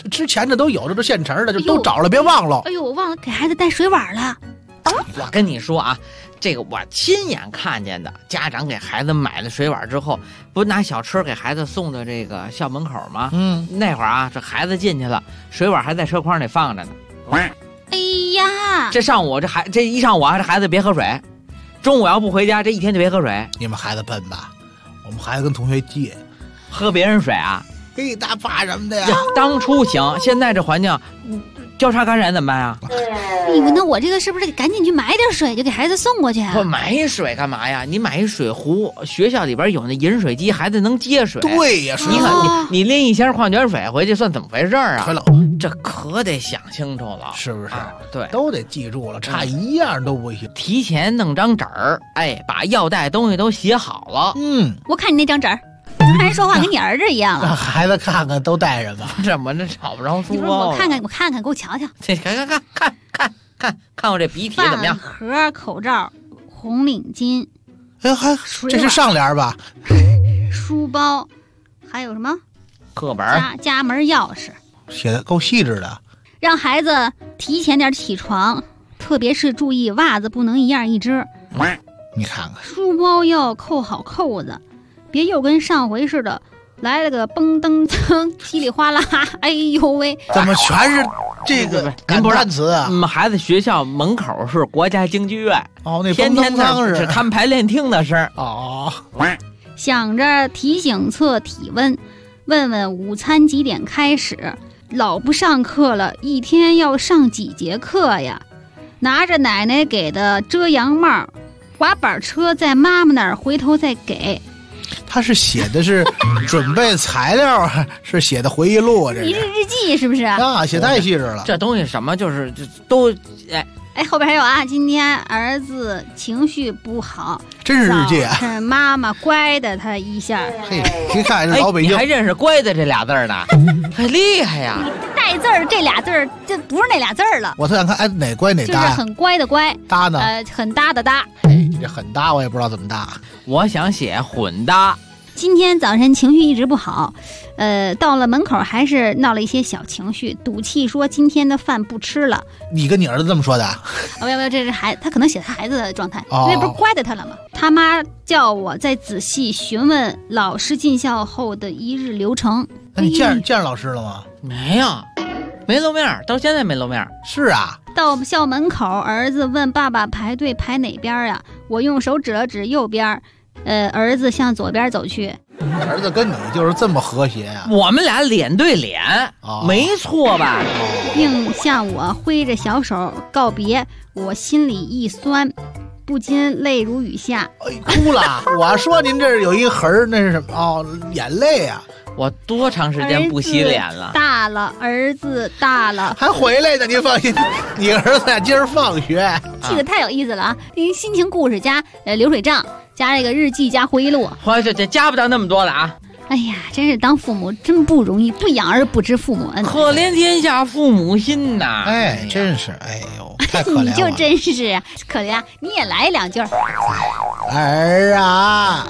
之前这都有，这都现成的，就都找了，别忘了。 哎呦，我忘了给孩子带水碗了。 我跟你说啊，这个我亲眼看见的，家长给孩子买了水碗之后，不拿小车给孩子送到这个校门口吗？那会儿啊，这孩子进去了，水碗还在车筐里放着呢。 哎呀， 这上午这一上午啊，这孩子别喝水，中午要不回家，这一天就别喝水。 你们孩子笨吧？我们孩子跟同学借， 喝别人水啊？ 嘿，大怕什么的呀？ 当初行，现在这环境，交叉感染怎么办呀？ 哎呦，那我这个是不是得赶紧去买点水，就给孩子送过去啊？ 不买水干嘛呀？你买一水壶，学校里边有那饮水机，孩子能接水。 对呀， 你看你拎一箱矿泉水回去，算怎么回事啊？这可得想清楚了， 是不是？ 对， 都得记住了，差一样都不行。 提前弄张纸儿，把要带东西都写好了。 我看你那张纸儿。还说话跟你儿子一样了， 让孩子看看都带着吧。 怎么这找不着书？ 你说我看看，给我瞧瞧。 这看我这笔帖怎么样？ 饭盒、口罩、红领巾， 这是上联吧？ 书包，还有什么？ 课本、 家门钥匙， 写的够细致的。 让孩子提前点起床，特别是注意袜子不能一样一只。 你看看， 书包要扣好扣子。别又跟上回似的来了个蹦噔噌稀里哗啦，哎呦喂！ 怎么全是这个感叹词啊？ 孩子学校门口是国家京剧院那天天是他们排练厅的声想着提醒测体温，问问午餐几点开始，老不上课了，一天要上几节课呀？拿着奶奶给的遮阳帽，滑板车在妈妈那儿，回头再给。 他是写的是准备材料，是写的回忆录啊？这你是日记是不是啊？写太细致了。 这东西什么就是都后边还有啊，今天儿子情绪不好， 真是日记啊！ 是妈妈乖的他一下。 嘿，你看这老北京， 你还认识乖的这俩字呢？还厉害呀！ 带字儿这俩字儿，这不是那俩字儿了。 我特想看，哪乖哪搭？ 就是很乖的乖， 搭呢？ 很搭的搭。 你这很搭，我也不知道怎么搭。 我想写混搭。 今天早晨情绪一直不好，到了门口还是闹了一些小情绪，赌气说今天的饭不吃了。 你跟你儿子这么说的？ 没有，这是他可能写他孩子的状态，因为不是乖的他了吗？他妈叫我再仔细询问老师进校后的一日流程。 那你见老师了吗？ 没露面，到现在没露面。 是啊。 到校门口，儿子问爸爸排队排哪边呀？我用手指了指右边。儿子向左边走去。 儿子跟你就是这么和谐呀？ 我们俩脸对脸，没错吧？ 并向我挥着小手告别，我心里一酸，不禁泪如雨下。 哭了。我说您这儿有一横，那是什么？眼泪啊！ 我多长时间不洗脸了？ 儿子大了， 还回来呢。您放心，你儿子今儿放学。 这个太有意思了啊！心情故事加流水账。加这个日记加回忆录， 这加不到那么多了啊！ 哎呀，真是当父母真不容易，不养儿不知父母恩。 可怜天下父母心呐！ 真是，哎呦，太可怜了。 你就真是可怜，你也来两句。 儿啊，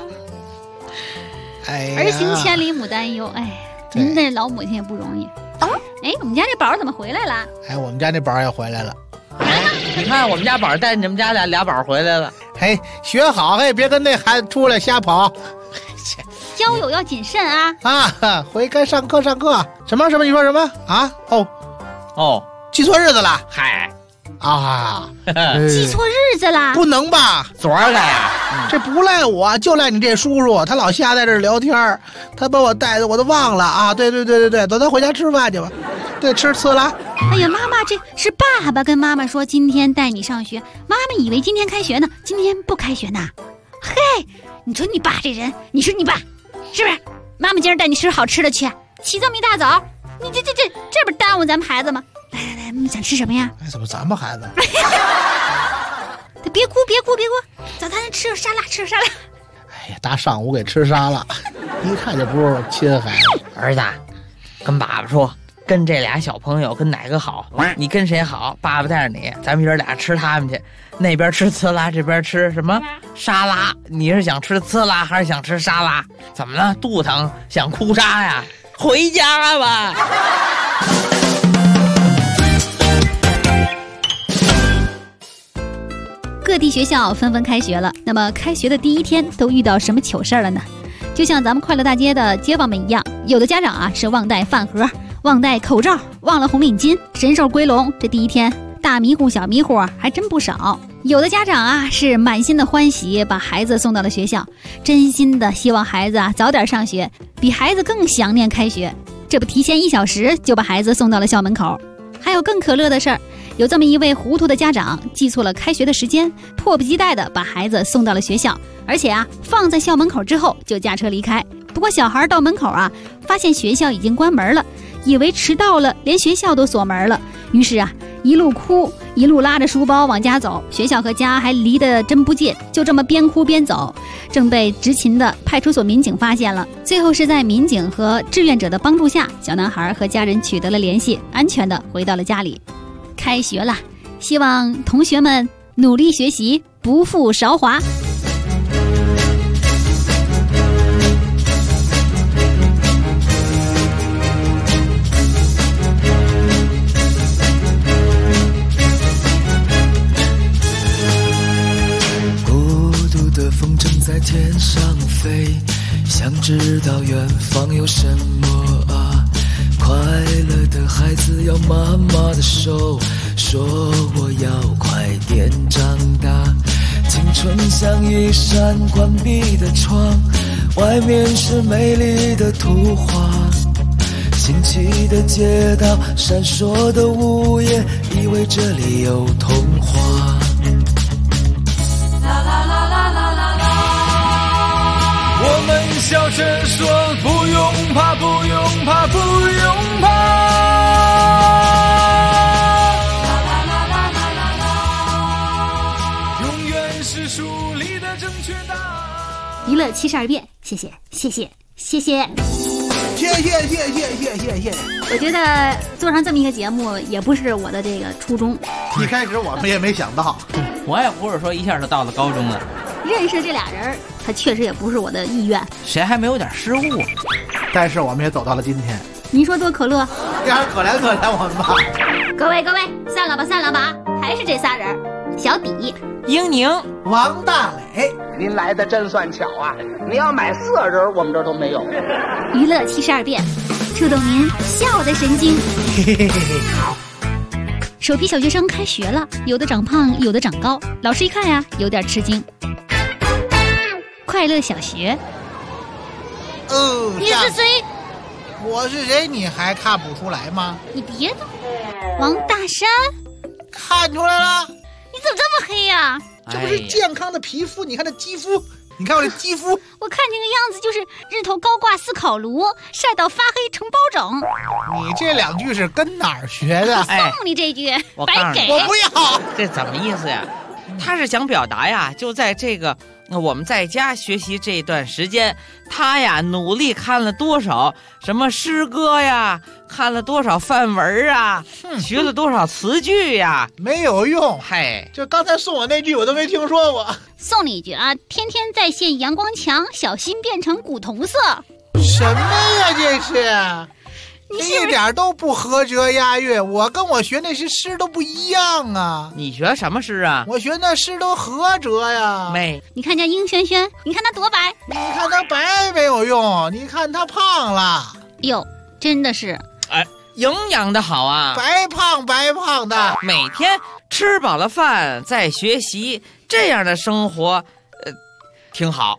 儿行千里母担忧。您这老母亲也不容易。我们家这宝怎么回来了？ 我们家那宝也回来了。 你看我们家宝带你们家俩宝回来了。 学好，别跟那孩子出来瞎跑。 交友要谨慎啊！ 回该上课。什么？你说什么啊？记错日子了。 记错日子了？ 不能吧？ 昨儿个呀， 这不赖我，就赖你这叔叔，他老瞎在这聊天，他把我带的我都忘了啊！对，走，咱回家吃饭去吧。对，吃次了。 哎呀，妈妈，这是爸爸跟妈妈说今天带你上学，妈妈以为今天开学呢，今天不开学呢。嘿，你说你爸这人，你说你爸是不是？妈妈今儿带你吃好吃的去，起这么一大早，你这不是耽误咱们孩子吗？来，想吃什么呀？ 怎么咱们孩子？ 别哭，早餐吃沙拉。 大上午给吃沙拉，一看就不是亲孩子。 儿子，跟爸爸说，跟这俩小朋友跟哪个好？你跟谁好？爸爸带着你，咱们爷俩吃他们去。那边吃呲啦，这边吃什么沙拉？你是想吃呲啦还是想吃沙拉？怎么了？肚疼想哭啥呀？回家吧。 各地学校纷纷开学了，那么开学的第一天都遇到什么糗事儿了呢？就像咱们快乐大街的街坊们一样，有的家长啊是忘带饭盒，忘带口罩，忘了红领巾，神兽归笼，这第一天大迷糊小迷糊还真不少。有的家长啊是满心的欢喜把孩子送到了学校，真心的希望孩子啊早点上学，比孩子更想念开学，这不提前1小时就把孩子送到了校门口。还有更可乐的事儿，有这么一位糊涂的家长记错了开学的时间，迫不及待地把孩子送到了学校，而且啊放在校门口之后就驾车离开。不过小孩到门口啊发现学校已经关门了，以为迟到了，连学校都锁门了，于是啊一路哭一路拉着书包往家走，学校和家还离得真不近，就这么边哭边走，正被执勤的派出所民警发现了。最后是在民警和志愿者的帮助下，小男孩和家人取得了联系，安全地回到了家里。开学了，希望同学们努力学习，不负韶华。 在天上飞，想知道远方有什么啊？快乐的孩子要妈妈的手，说我要快点长大。青春像一扇关闭的窗，外面是美丽的图画。新奇的街道，闪烁的午夜，以为这里有童话。 我们笑着说不用怕，不用怕，不用怕。永远是树立的正确答案。 娱乐72变，谢谢谢谢谢谢。 谢。 我觉得做上这么一个节目也不是我的这个初衷。 一开始我们也没想到， 我也不是说一下就到了高中了。 认识这俩人，他确实也不是我的意愿。 谁还没有点失误？ 但是我们也走到了今天。 您说多可乐？ 这还可怜可怜我们吧。 各位，散了吧，还是这仨人：小底、 英宁、 王大磊。 您来的真算巧啊！你要买4人，我们这儿都没有。 娱乐72变，触动您笑的神经。首批小学生开学了，有的长胖，有的长高，老师一看呀，有点吃惊。快乐小学。你是谁？ 我是谁？你还看不出来吗？ 你别动。王大山， 看出来了。 你怎么这么黑呀？ 这不是健康的皮肤，你看这肌肤，你看我这肌肤， 我看这个样子就是日头高挂思考炉，晒到发黑成包拯。 你这2句是跟哪儿学的？ 送你这句， 白给。 我不要。 这怎么意思呀？他是想表达呀，就在这个我们在家学习这段时间，他呀努力看了多少什么诗歌呀，看了多少范文啊，学了多少词句呀， 没有用。 嗨， 就刚才送我那句我都没听说过。 送你一句啊，天天在线阳光强，小心变成古铜色。 什么呀这是？一点都不合辙押韵，我跟我学那些诗都不一样啊。 你学什么诗啊？ 我学那诗都合辙呀。 没， 你看这殷轩轩，你看他多白。 你看他白没有用，你看他胖了。 哟，真的是， 营养的好啊， 白胖的。 每天吃饱了饭再学习，这样的生活，挺好。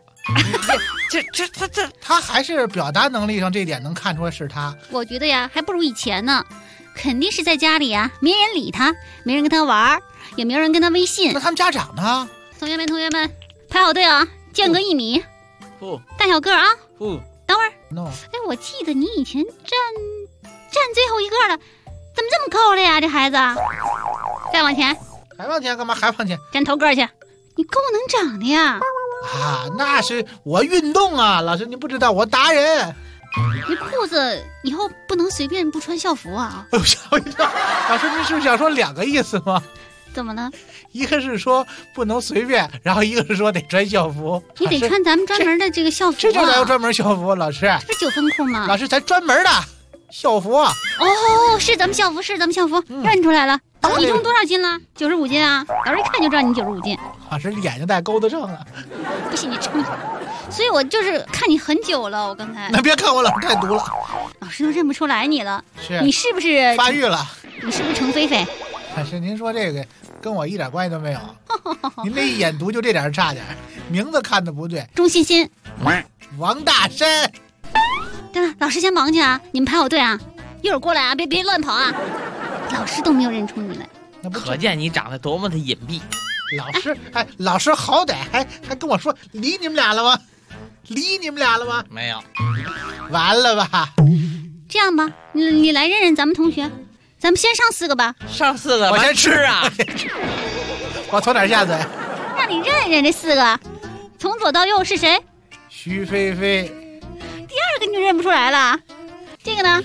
他还是表达能力上这一点能看出来是他。 我觉得呀，还不如以前呢。肯定是在家里啊，没人理他，没人跟他玩，也没有人跟他微信。 那他们家长呢？ 同学们，排好队啊，间隔1米。 不， 大小个啊。 不， 等会儿。 No。 我记得你以前站最后一个了，怎么这么高了呀？这孩子。再往前。 还往前干嘛？还往前？ 站头个去。你够能长的呀。 啊，那是我运动啊，老师你不知道，我达人。 你裤子以后不能随便不穿校服啊！ 吓我一跳，老师，您是想说2个意思吗？ 怎么了？ 一个是说不能随便，然后一个是说得穿校服。 你得穿咱们专门的这个校服、啊。 这就咱有专门校服，老师。 这不是9分裤吗？ 老师，咱专门的校服啊。 哦，是咱们校服，认出来了。你重多少斤了？95斤啊！老师一看就知道你95斤。 啊，是眼睛带钩子秤啊！ 不信你称，所以我就是看你很久了。我刚才那别看我，老师太毒了， 老师都认不出来你了。 是你是不是发育了？ 你是不是程菲菲？ 可是您说这个跟我一点关系都没有。您这一眼毒就这点差点，名字看的不对。 钟欣欣， 王大山。 对了，老师先忙去啊，你们排好队啊，一会儿过来啊，别乱跑啊。老师都没有认出你来， 那不可见你长得多么的隐蔽。 老师好歹还跟我说理你们俩了吗？理你们俩了吗？ 没有， 完了吧？ 这样吧，你来认认咱们同学，咱们先上4个吧。 上4个， 我先吃啊！ 我从哪儿下嘴？ 让你认认这4个，从左到右是谁？ 徐菲菲。 第2个你就认不出来了，这个呢？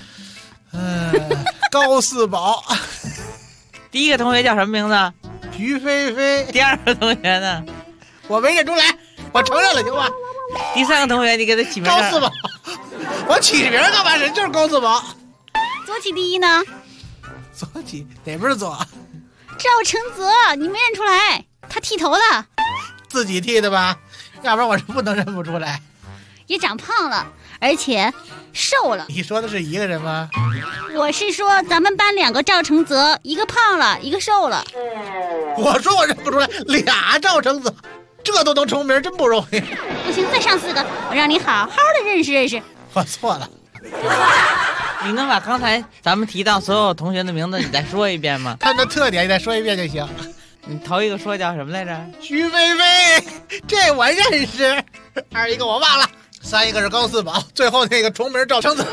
高四宝。 第1个同学叫什么名字？ 徐菲菲。 第2个同学呢？ 我没认出来，我承认了，行吧？ 第3个同学你给他起名高四宝。我起名干嘛？人就是高四宝。 左起第1呢？ 左起哪不是左？ 赵承泽，你没认出来，他剃头了。 自己剃的吧？要不然我是不能认不出来。 也长胖了，而且瘦了。 你说的是一个人吗？ 我是说咱们班2个赵承泽，一个胖了，一个瘦了。 我说我认不出来，2赵承泽，这都能重名，真不容易。 不行，再上4个，我让你好好的认识认识。 我错了。 你能把刚才咱们提到所有同学的名字你再说一遍吗？ 他的特点你再说一遍就行。 你头一个说叫什么来着？ 徐菲菲，这我认识。2一个我忘了，3一个是高四宝，最后那个重名赵承泽。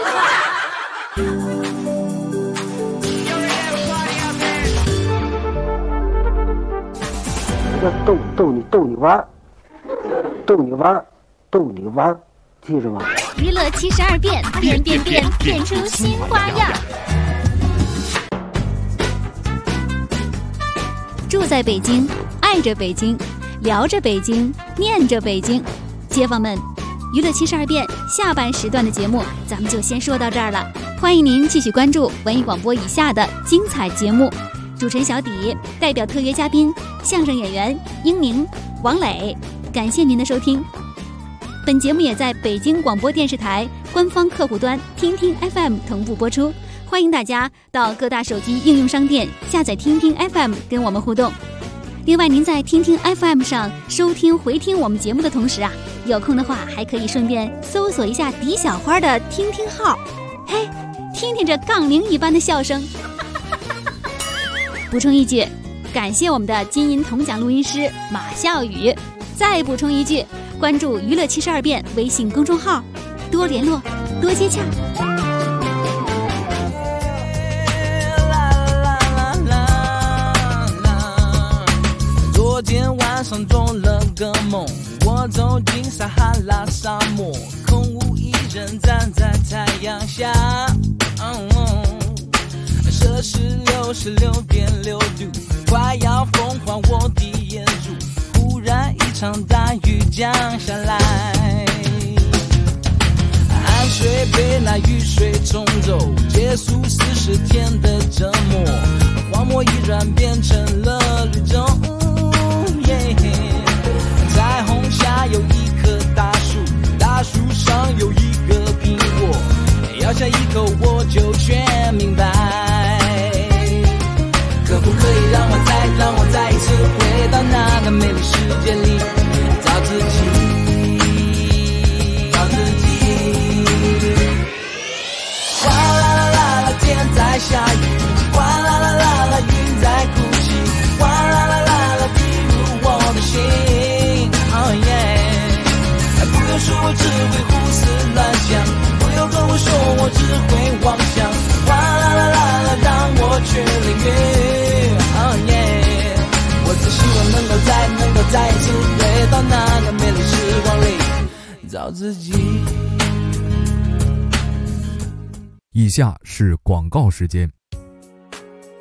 要逗你玩，记住吗？ 娱乐72变，变出新花样。住在北京，爱着北京，聊着北京，念着北京。街坊们，娱乐72变下半时段的节目咱们就先说到这儿了，欢迎您继续关注文艺广播以下的精彩节目。主持人小底代表特约嘉宾相声演员英宁、王磊，感谢您的收听。本节目也在北京广播电视台官方客户端听听 FM 同步播出，欢迎大家到各大手机应用商店下载听听 FM 跟我们互动。另外，您在听听 FM 上收听回听我们节目的同时啊，有空的话还可以顺便搜索一下狄小花的听听号，嘿，听听这杠铃一般的笑声。补充一句，感谢我们的金银铜奖录音师马笑宇。再补充一句，关注娱乐72变微信公众号，多联络，多接洽。 昨天晚上做了个梦，我走进撒哈拉沙漠，空无一人站在太阳下。摄氏66.6度，快要风化我的眼珠。忽然一场大雨降下来，汗水被那雨水冲走，结束40天的折磨，荒漠依然变成了绿洲。彩虹下有一棵大树，大树上有一个苹果，咬下一口我就全明白。可不可以让我再一次回到那个美丽世界里，找自己。哗啦啦啦啦，天在下雨，哗啦啦啦啦，云在哭泣，哗啦啦啦啦，滴入我的心。Oh yeah， 不用说我只会胡思乱想，不用跟我说我只会妄想，哗啦啦啦啦，让我去淋雨。Oh yeah， 我只希望能够再一次回到那个美丽时光里，找自己。 以下是广告时间。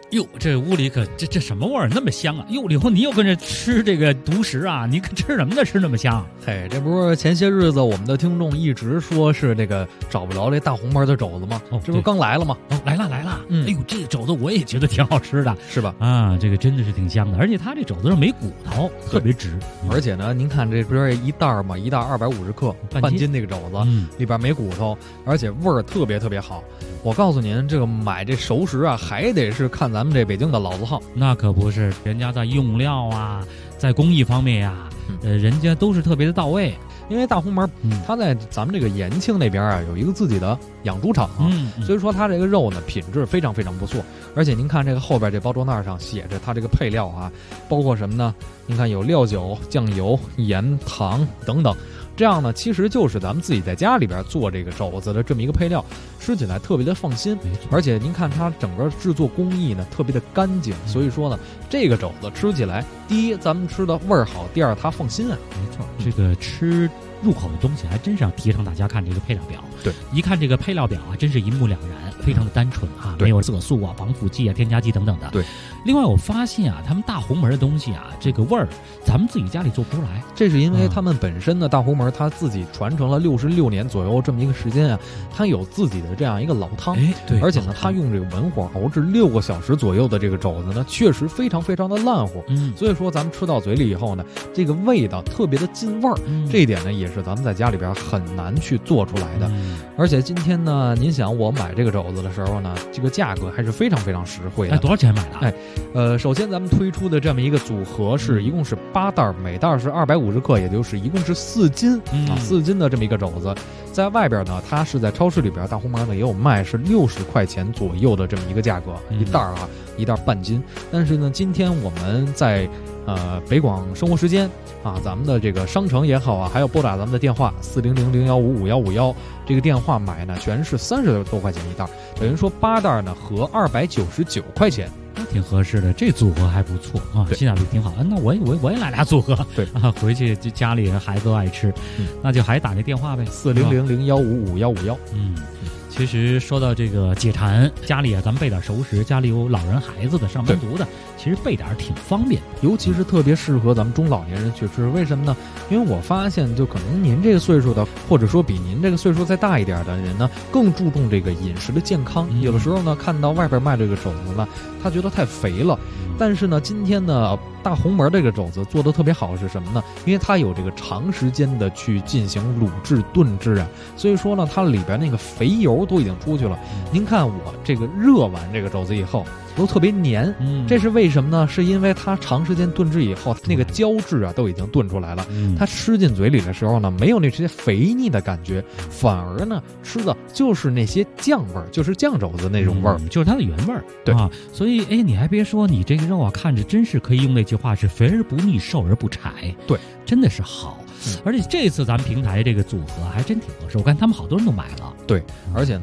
哟，这屋里可这什么味儿那么香啊？哟，李红，你又跟着吃这个独食啊？你可吃什么呢？吃那么香？ 嘿，这不是前些日子我们的听众一直说是这个找不着这大红门的肘子吗？这不是刚来了吗？ 来了。哎呦，这个肘子我也觉得挺好吃的， 是吧？ 啊，这个真的是挺香的，而且它这肘子上没骨头，特别直。 而且呢，您看这不是一袋嘛，一袋250克，半斤那个肘子，里边没骨头，而且味儿特别特别好。我告诉您，这个买这熟食啊，还得是看咱们这北京的老字号。 那可不是，人家在用料啊，在工艺方面呀，人家都是特别的到位。 因为大红门，它在咱们这个延庆那边啊，有一个自己的养猪场，所以说它这个肉呢品质非常非常不错。而且您看这个后边这包装袋上写着它这个配料啊，包括什么呢？您看有料酒、酱油、盐、糖等等。这样呢，其实就是咱们自己在家里边做这个肘子的这么一个配料，吃起来特别的放心。而且您看它整个制作工艺呢特别的干净，所以说呢，这个肘子吃起来，第一咱们吃的味儿好，第二它放心啊。 没错，这个吃入口的东西还真是要提倡大家看这个配料表。 对， 一看这个配料表啊，真是一目了然，非常的单纯啊，没有色素啊、防腐剂啊、添加剂等等的。 对。 另外，我发现啊，他们大红门的东西啊，这个味儿咱们自己家里做不出来。 这是因为他们本身的大红门，他自己传承了66年左右这么一个时间啊，他有自己的这样一个老汤。 对， 而且呢，他用这个文火熬制6个小时左右的这个肘子呢，确实非常非常的烂乎。所以说咱们吃到嘴里以后呢，这个味道特别的进味儿。这一点呢，也是咱们在家里边很难去做出来的。而且今天呢，您想我买这个肘子的时候呢，这个价格还是非常非常实惠的。 多少钱买的？ 首先咱们推出的这么一个组合是一共是8袋，每袋是250克，也就是一共是4斤4斤的这么一个肘子。在外边呢，它是在超市里边，大红门呢也有卖，是60块钱左右的这么一个价格，一袋啊，一袋半斤。但是呢，今天我们在北广生活时间啊，咱们的这个商城也好啊，还有拨打咱们的电话400-015-5151，这个电话买呢全是30多块钱一袋，等于说8袋呢合299块钱。 挺合适的，这组合还不错啊，性价比挺好。那我也来俩组合， 对啊，回去就家里人孩子都爱吃，那就还打这电话呗 ，400-015-5151。 其实说到这个解馋，家里啊，咱们备点熟食，家里有老人孩子的、上班族的，其实备点挺方便， 尤其是特别适合咱们中老年人去吃。为什么呢？因为我发现，就可能您这个岁数的，或者说比您这个岁数再大一点的人呢，更注重这个饮食的健康。有的时候呢，看到外边卖这个肘子呢，他觉得太肥了。但是呢，今天呢，大红门这个肘子做的特别好是什么呢？因为它有这个长时间的去进行卤制炖制啊，所以说呢，它里边那个肥油都已经出去了。您看我这个热完这个肘子以后都特别黏，这是为什么呢？是因为它长时间炖制以后，那个胶质啊都已经炖出来了，它吃进嘴里的时候呢，没有那些肥腻的感觉，反而呢吃的就是那些酱味儿，就是酱肘子那种味儿， 就是它的原味儿。 对啊，所以你还别说，你这个肉啊，看着真是可以用那句话是肥而不腻，瘦而不柴。 对， 真的是好。而且这次咱们平台这个组合还真挺合适，我看他们好多人都买了。 对，而且呢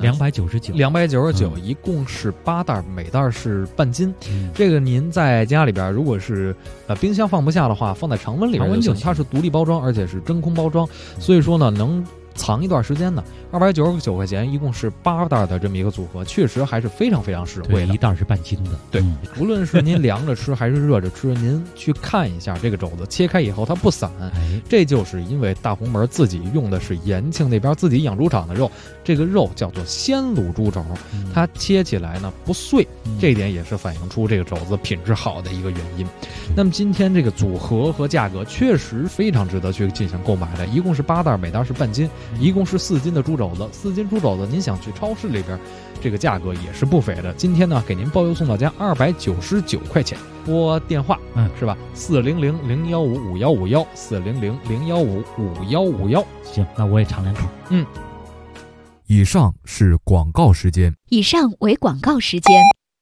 299， 一共是8袋，每袋是半斤。这个您在家里边，如果是冰箱放不下的话，放在常温里边就行。它是独立包装，而且是真空包装，所以说呢能藏一段时间呢。299块钱，一共是8袋的这么一个组合，确实还是非常非常实惠的。 一袋是半斤的。 对，无论是您凉着吃还是热着吃，您去看一下这个肘子，切开以后它不散，这就是因为大红门自己用的是延庆那边自己养猪场的肉，这个肉叫做鲜卤猪肘，它切起来呢不碎，这一点也是反映出这个肘子品质好的一个原因。那么今天这个组合和价格确实非常值得去进行购买的，一共是8袋，每袋是半斤，一共是4斤的猪肘子，4斤猪肘子您想去超市里边，这个价格也是不菲的。今天呢给您包邮送到家299块钱，拨电话是吧？400-015-5151，400-015-5151。 行，那我也尝两口。 以上是广告时间。 以上为广告时间。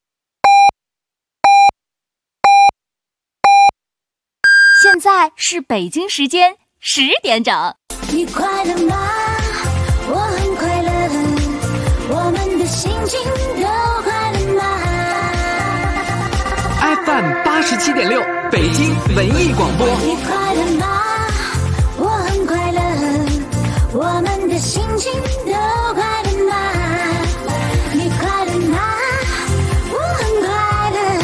现在是北京时间10点整。 你快乐吗？我很快乐，我们的心情都快乐吗 ？FM 87.6，北京文艺广播。 你快乐吗？我很快乐，我们的心情都快乐吗？你快乐吗？我很快乐，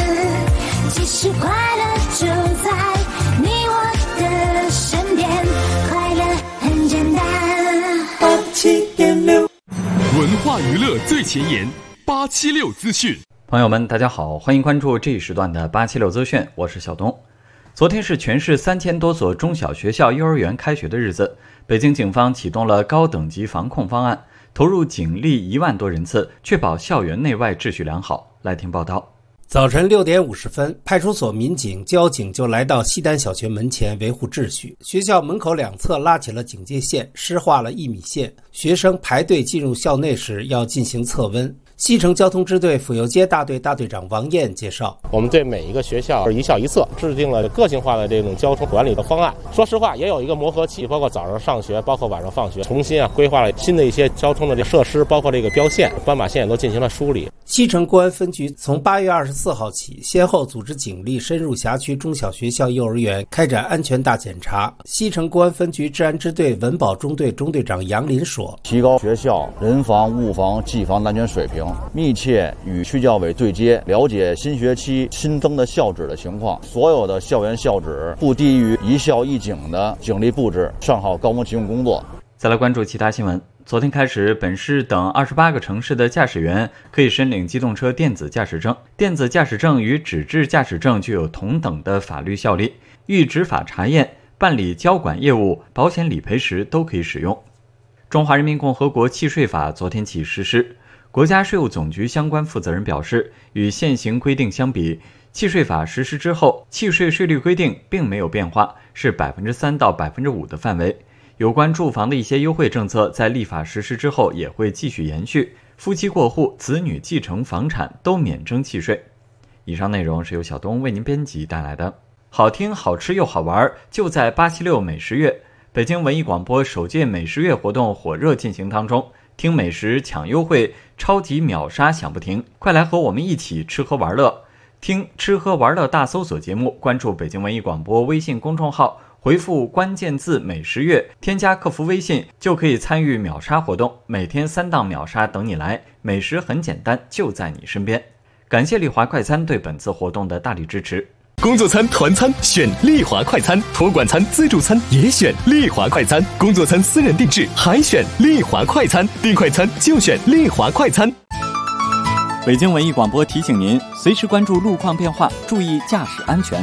大娱乐最前沿，876资讯。 朋友们，大家好，欢迎关注这一时段的876资讯，我是小东。昨天是全市3000多所中小学校、幼儿园开学的日子，北京警方启动了高等级防控方案，投入警力1万多人次，确保校园内外秩序良好。来听报道。 早晨6点50分，派出所民警、交警就来到西单小学门前维护秩序。学校门口两侧拉起了警戒线，施画了1米线。学生排队进入校内时要进行测温。西城交通支队府右街大队大队长王燕介绍， 我们对每一个学校一校一策，制定了个性化的这种交通管理的方案。说实话，也有一个磨合期，包括早上上学，包括晚上放学，重新规划了新的一些交通的设施，包括这个标线、斑马线都进行了梳理。西城公安分局从8月24号起，先后组织警力深入辖区中小学校、幼儿园开展安全大检查。西城公安分局治安支队文保中队中队长杨林说， 提高学校人防、物防、技防安全水平，密切与区教委对接，了解新学期新增的校址的情况，所有的校园校址不低于1校1警的警力布置，上好高风疾控工作。 再来关注其他新闻。昨天开始，本市等28个城市的驾驶员可以申领机动车电子驾驶证。电子驾驶证与纸质驾驶证具有同等的法律效力，遇执法查验、办理交管业务、保险理赔时都可以使用。中华人民共和国契税法昨天起实施。国家税务总局相关负责人表示，与现行规定相比，契税法实施之后，契税税率规定并没有变化，是3%到5%的范围。有关住房的一些优惠政策在立法实施之后也会继续延续，夫妻过户、子女继承房产都免征契税。以上内容是由小东为您编辑带来的。好听、好吃又好玩，就在876美食月。北京文艺广播首届美食月活动火热进行当中，听美食抢优惠，超级秒杀享不停，快来和我们一起吃喝玩乐。听吃喝玩乐大搜索节目，关注北京文艺广播微信公众号，回复关键字美食月，添加客服微信就可以参与秒杀活动，每天3档秒杀等你来，美食很简单，就在你身边。感谢丽华快餐对本次活动的大力支持。 工作餐、团餐选丽华快餐，托管餐、自助餐也选丽华快餐，工作餐私人定制还选丽华快餐，订快餐就选丽华快餐。 北京文艺广播提醒您，随时关注路况变化，注意驾驶安全。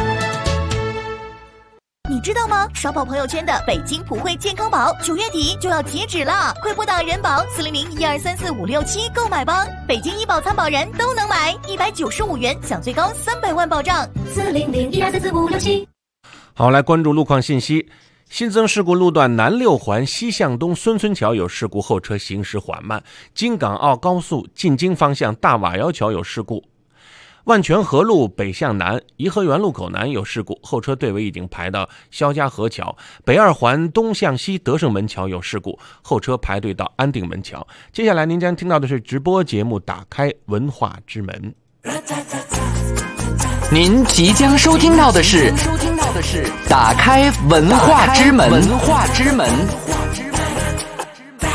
你知道吗？刷爆朋友圈的北京普惠健康宝9月底就要截止了，快拨打人保400-1234-567购买吧！北京医保参保人都能买，195元享最高300万保障。400-1234-567。 好，来关注路况信息。新增事故路段南6环西向东孙村桥有事故，后车行驶缓慢；京港澳高速进京方向大瓦窑桥有事故。万泉河路北向南颐和园路口南有事故，后车队尾已经排到肖家河桥。北2环东向西德胜门桥有事故，后车排队到安定门桥。接下来您将听到的是直播节目《打开文化之门》。 您即将收听到的是《打开文化之门》。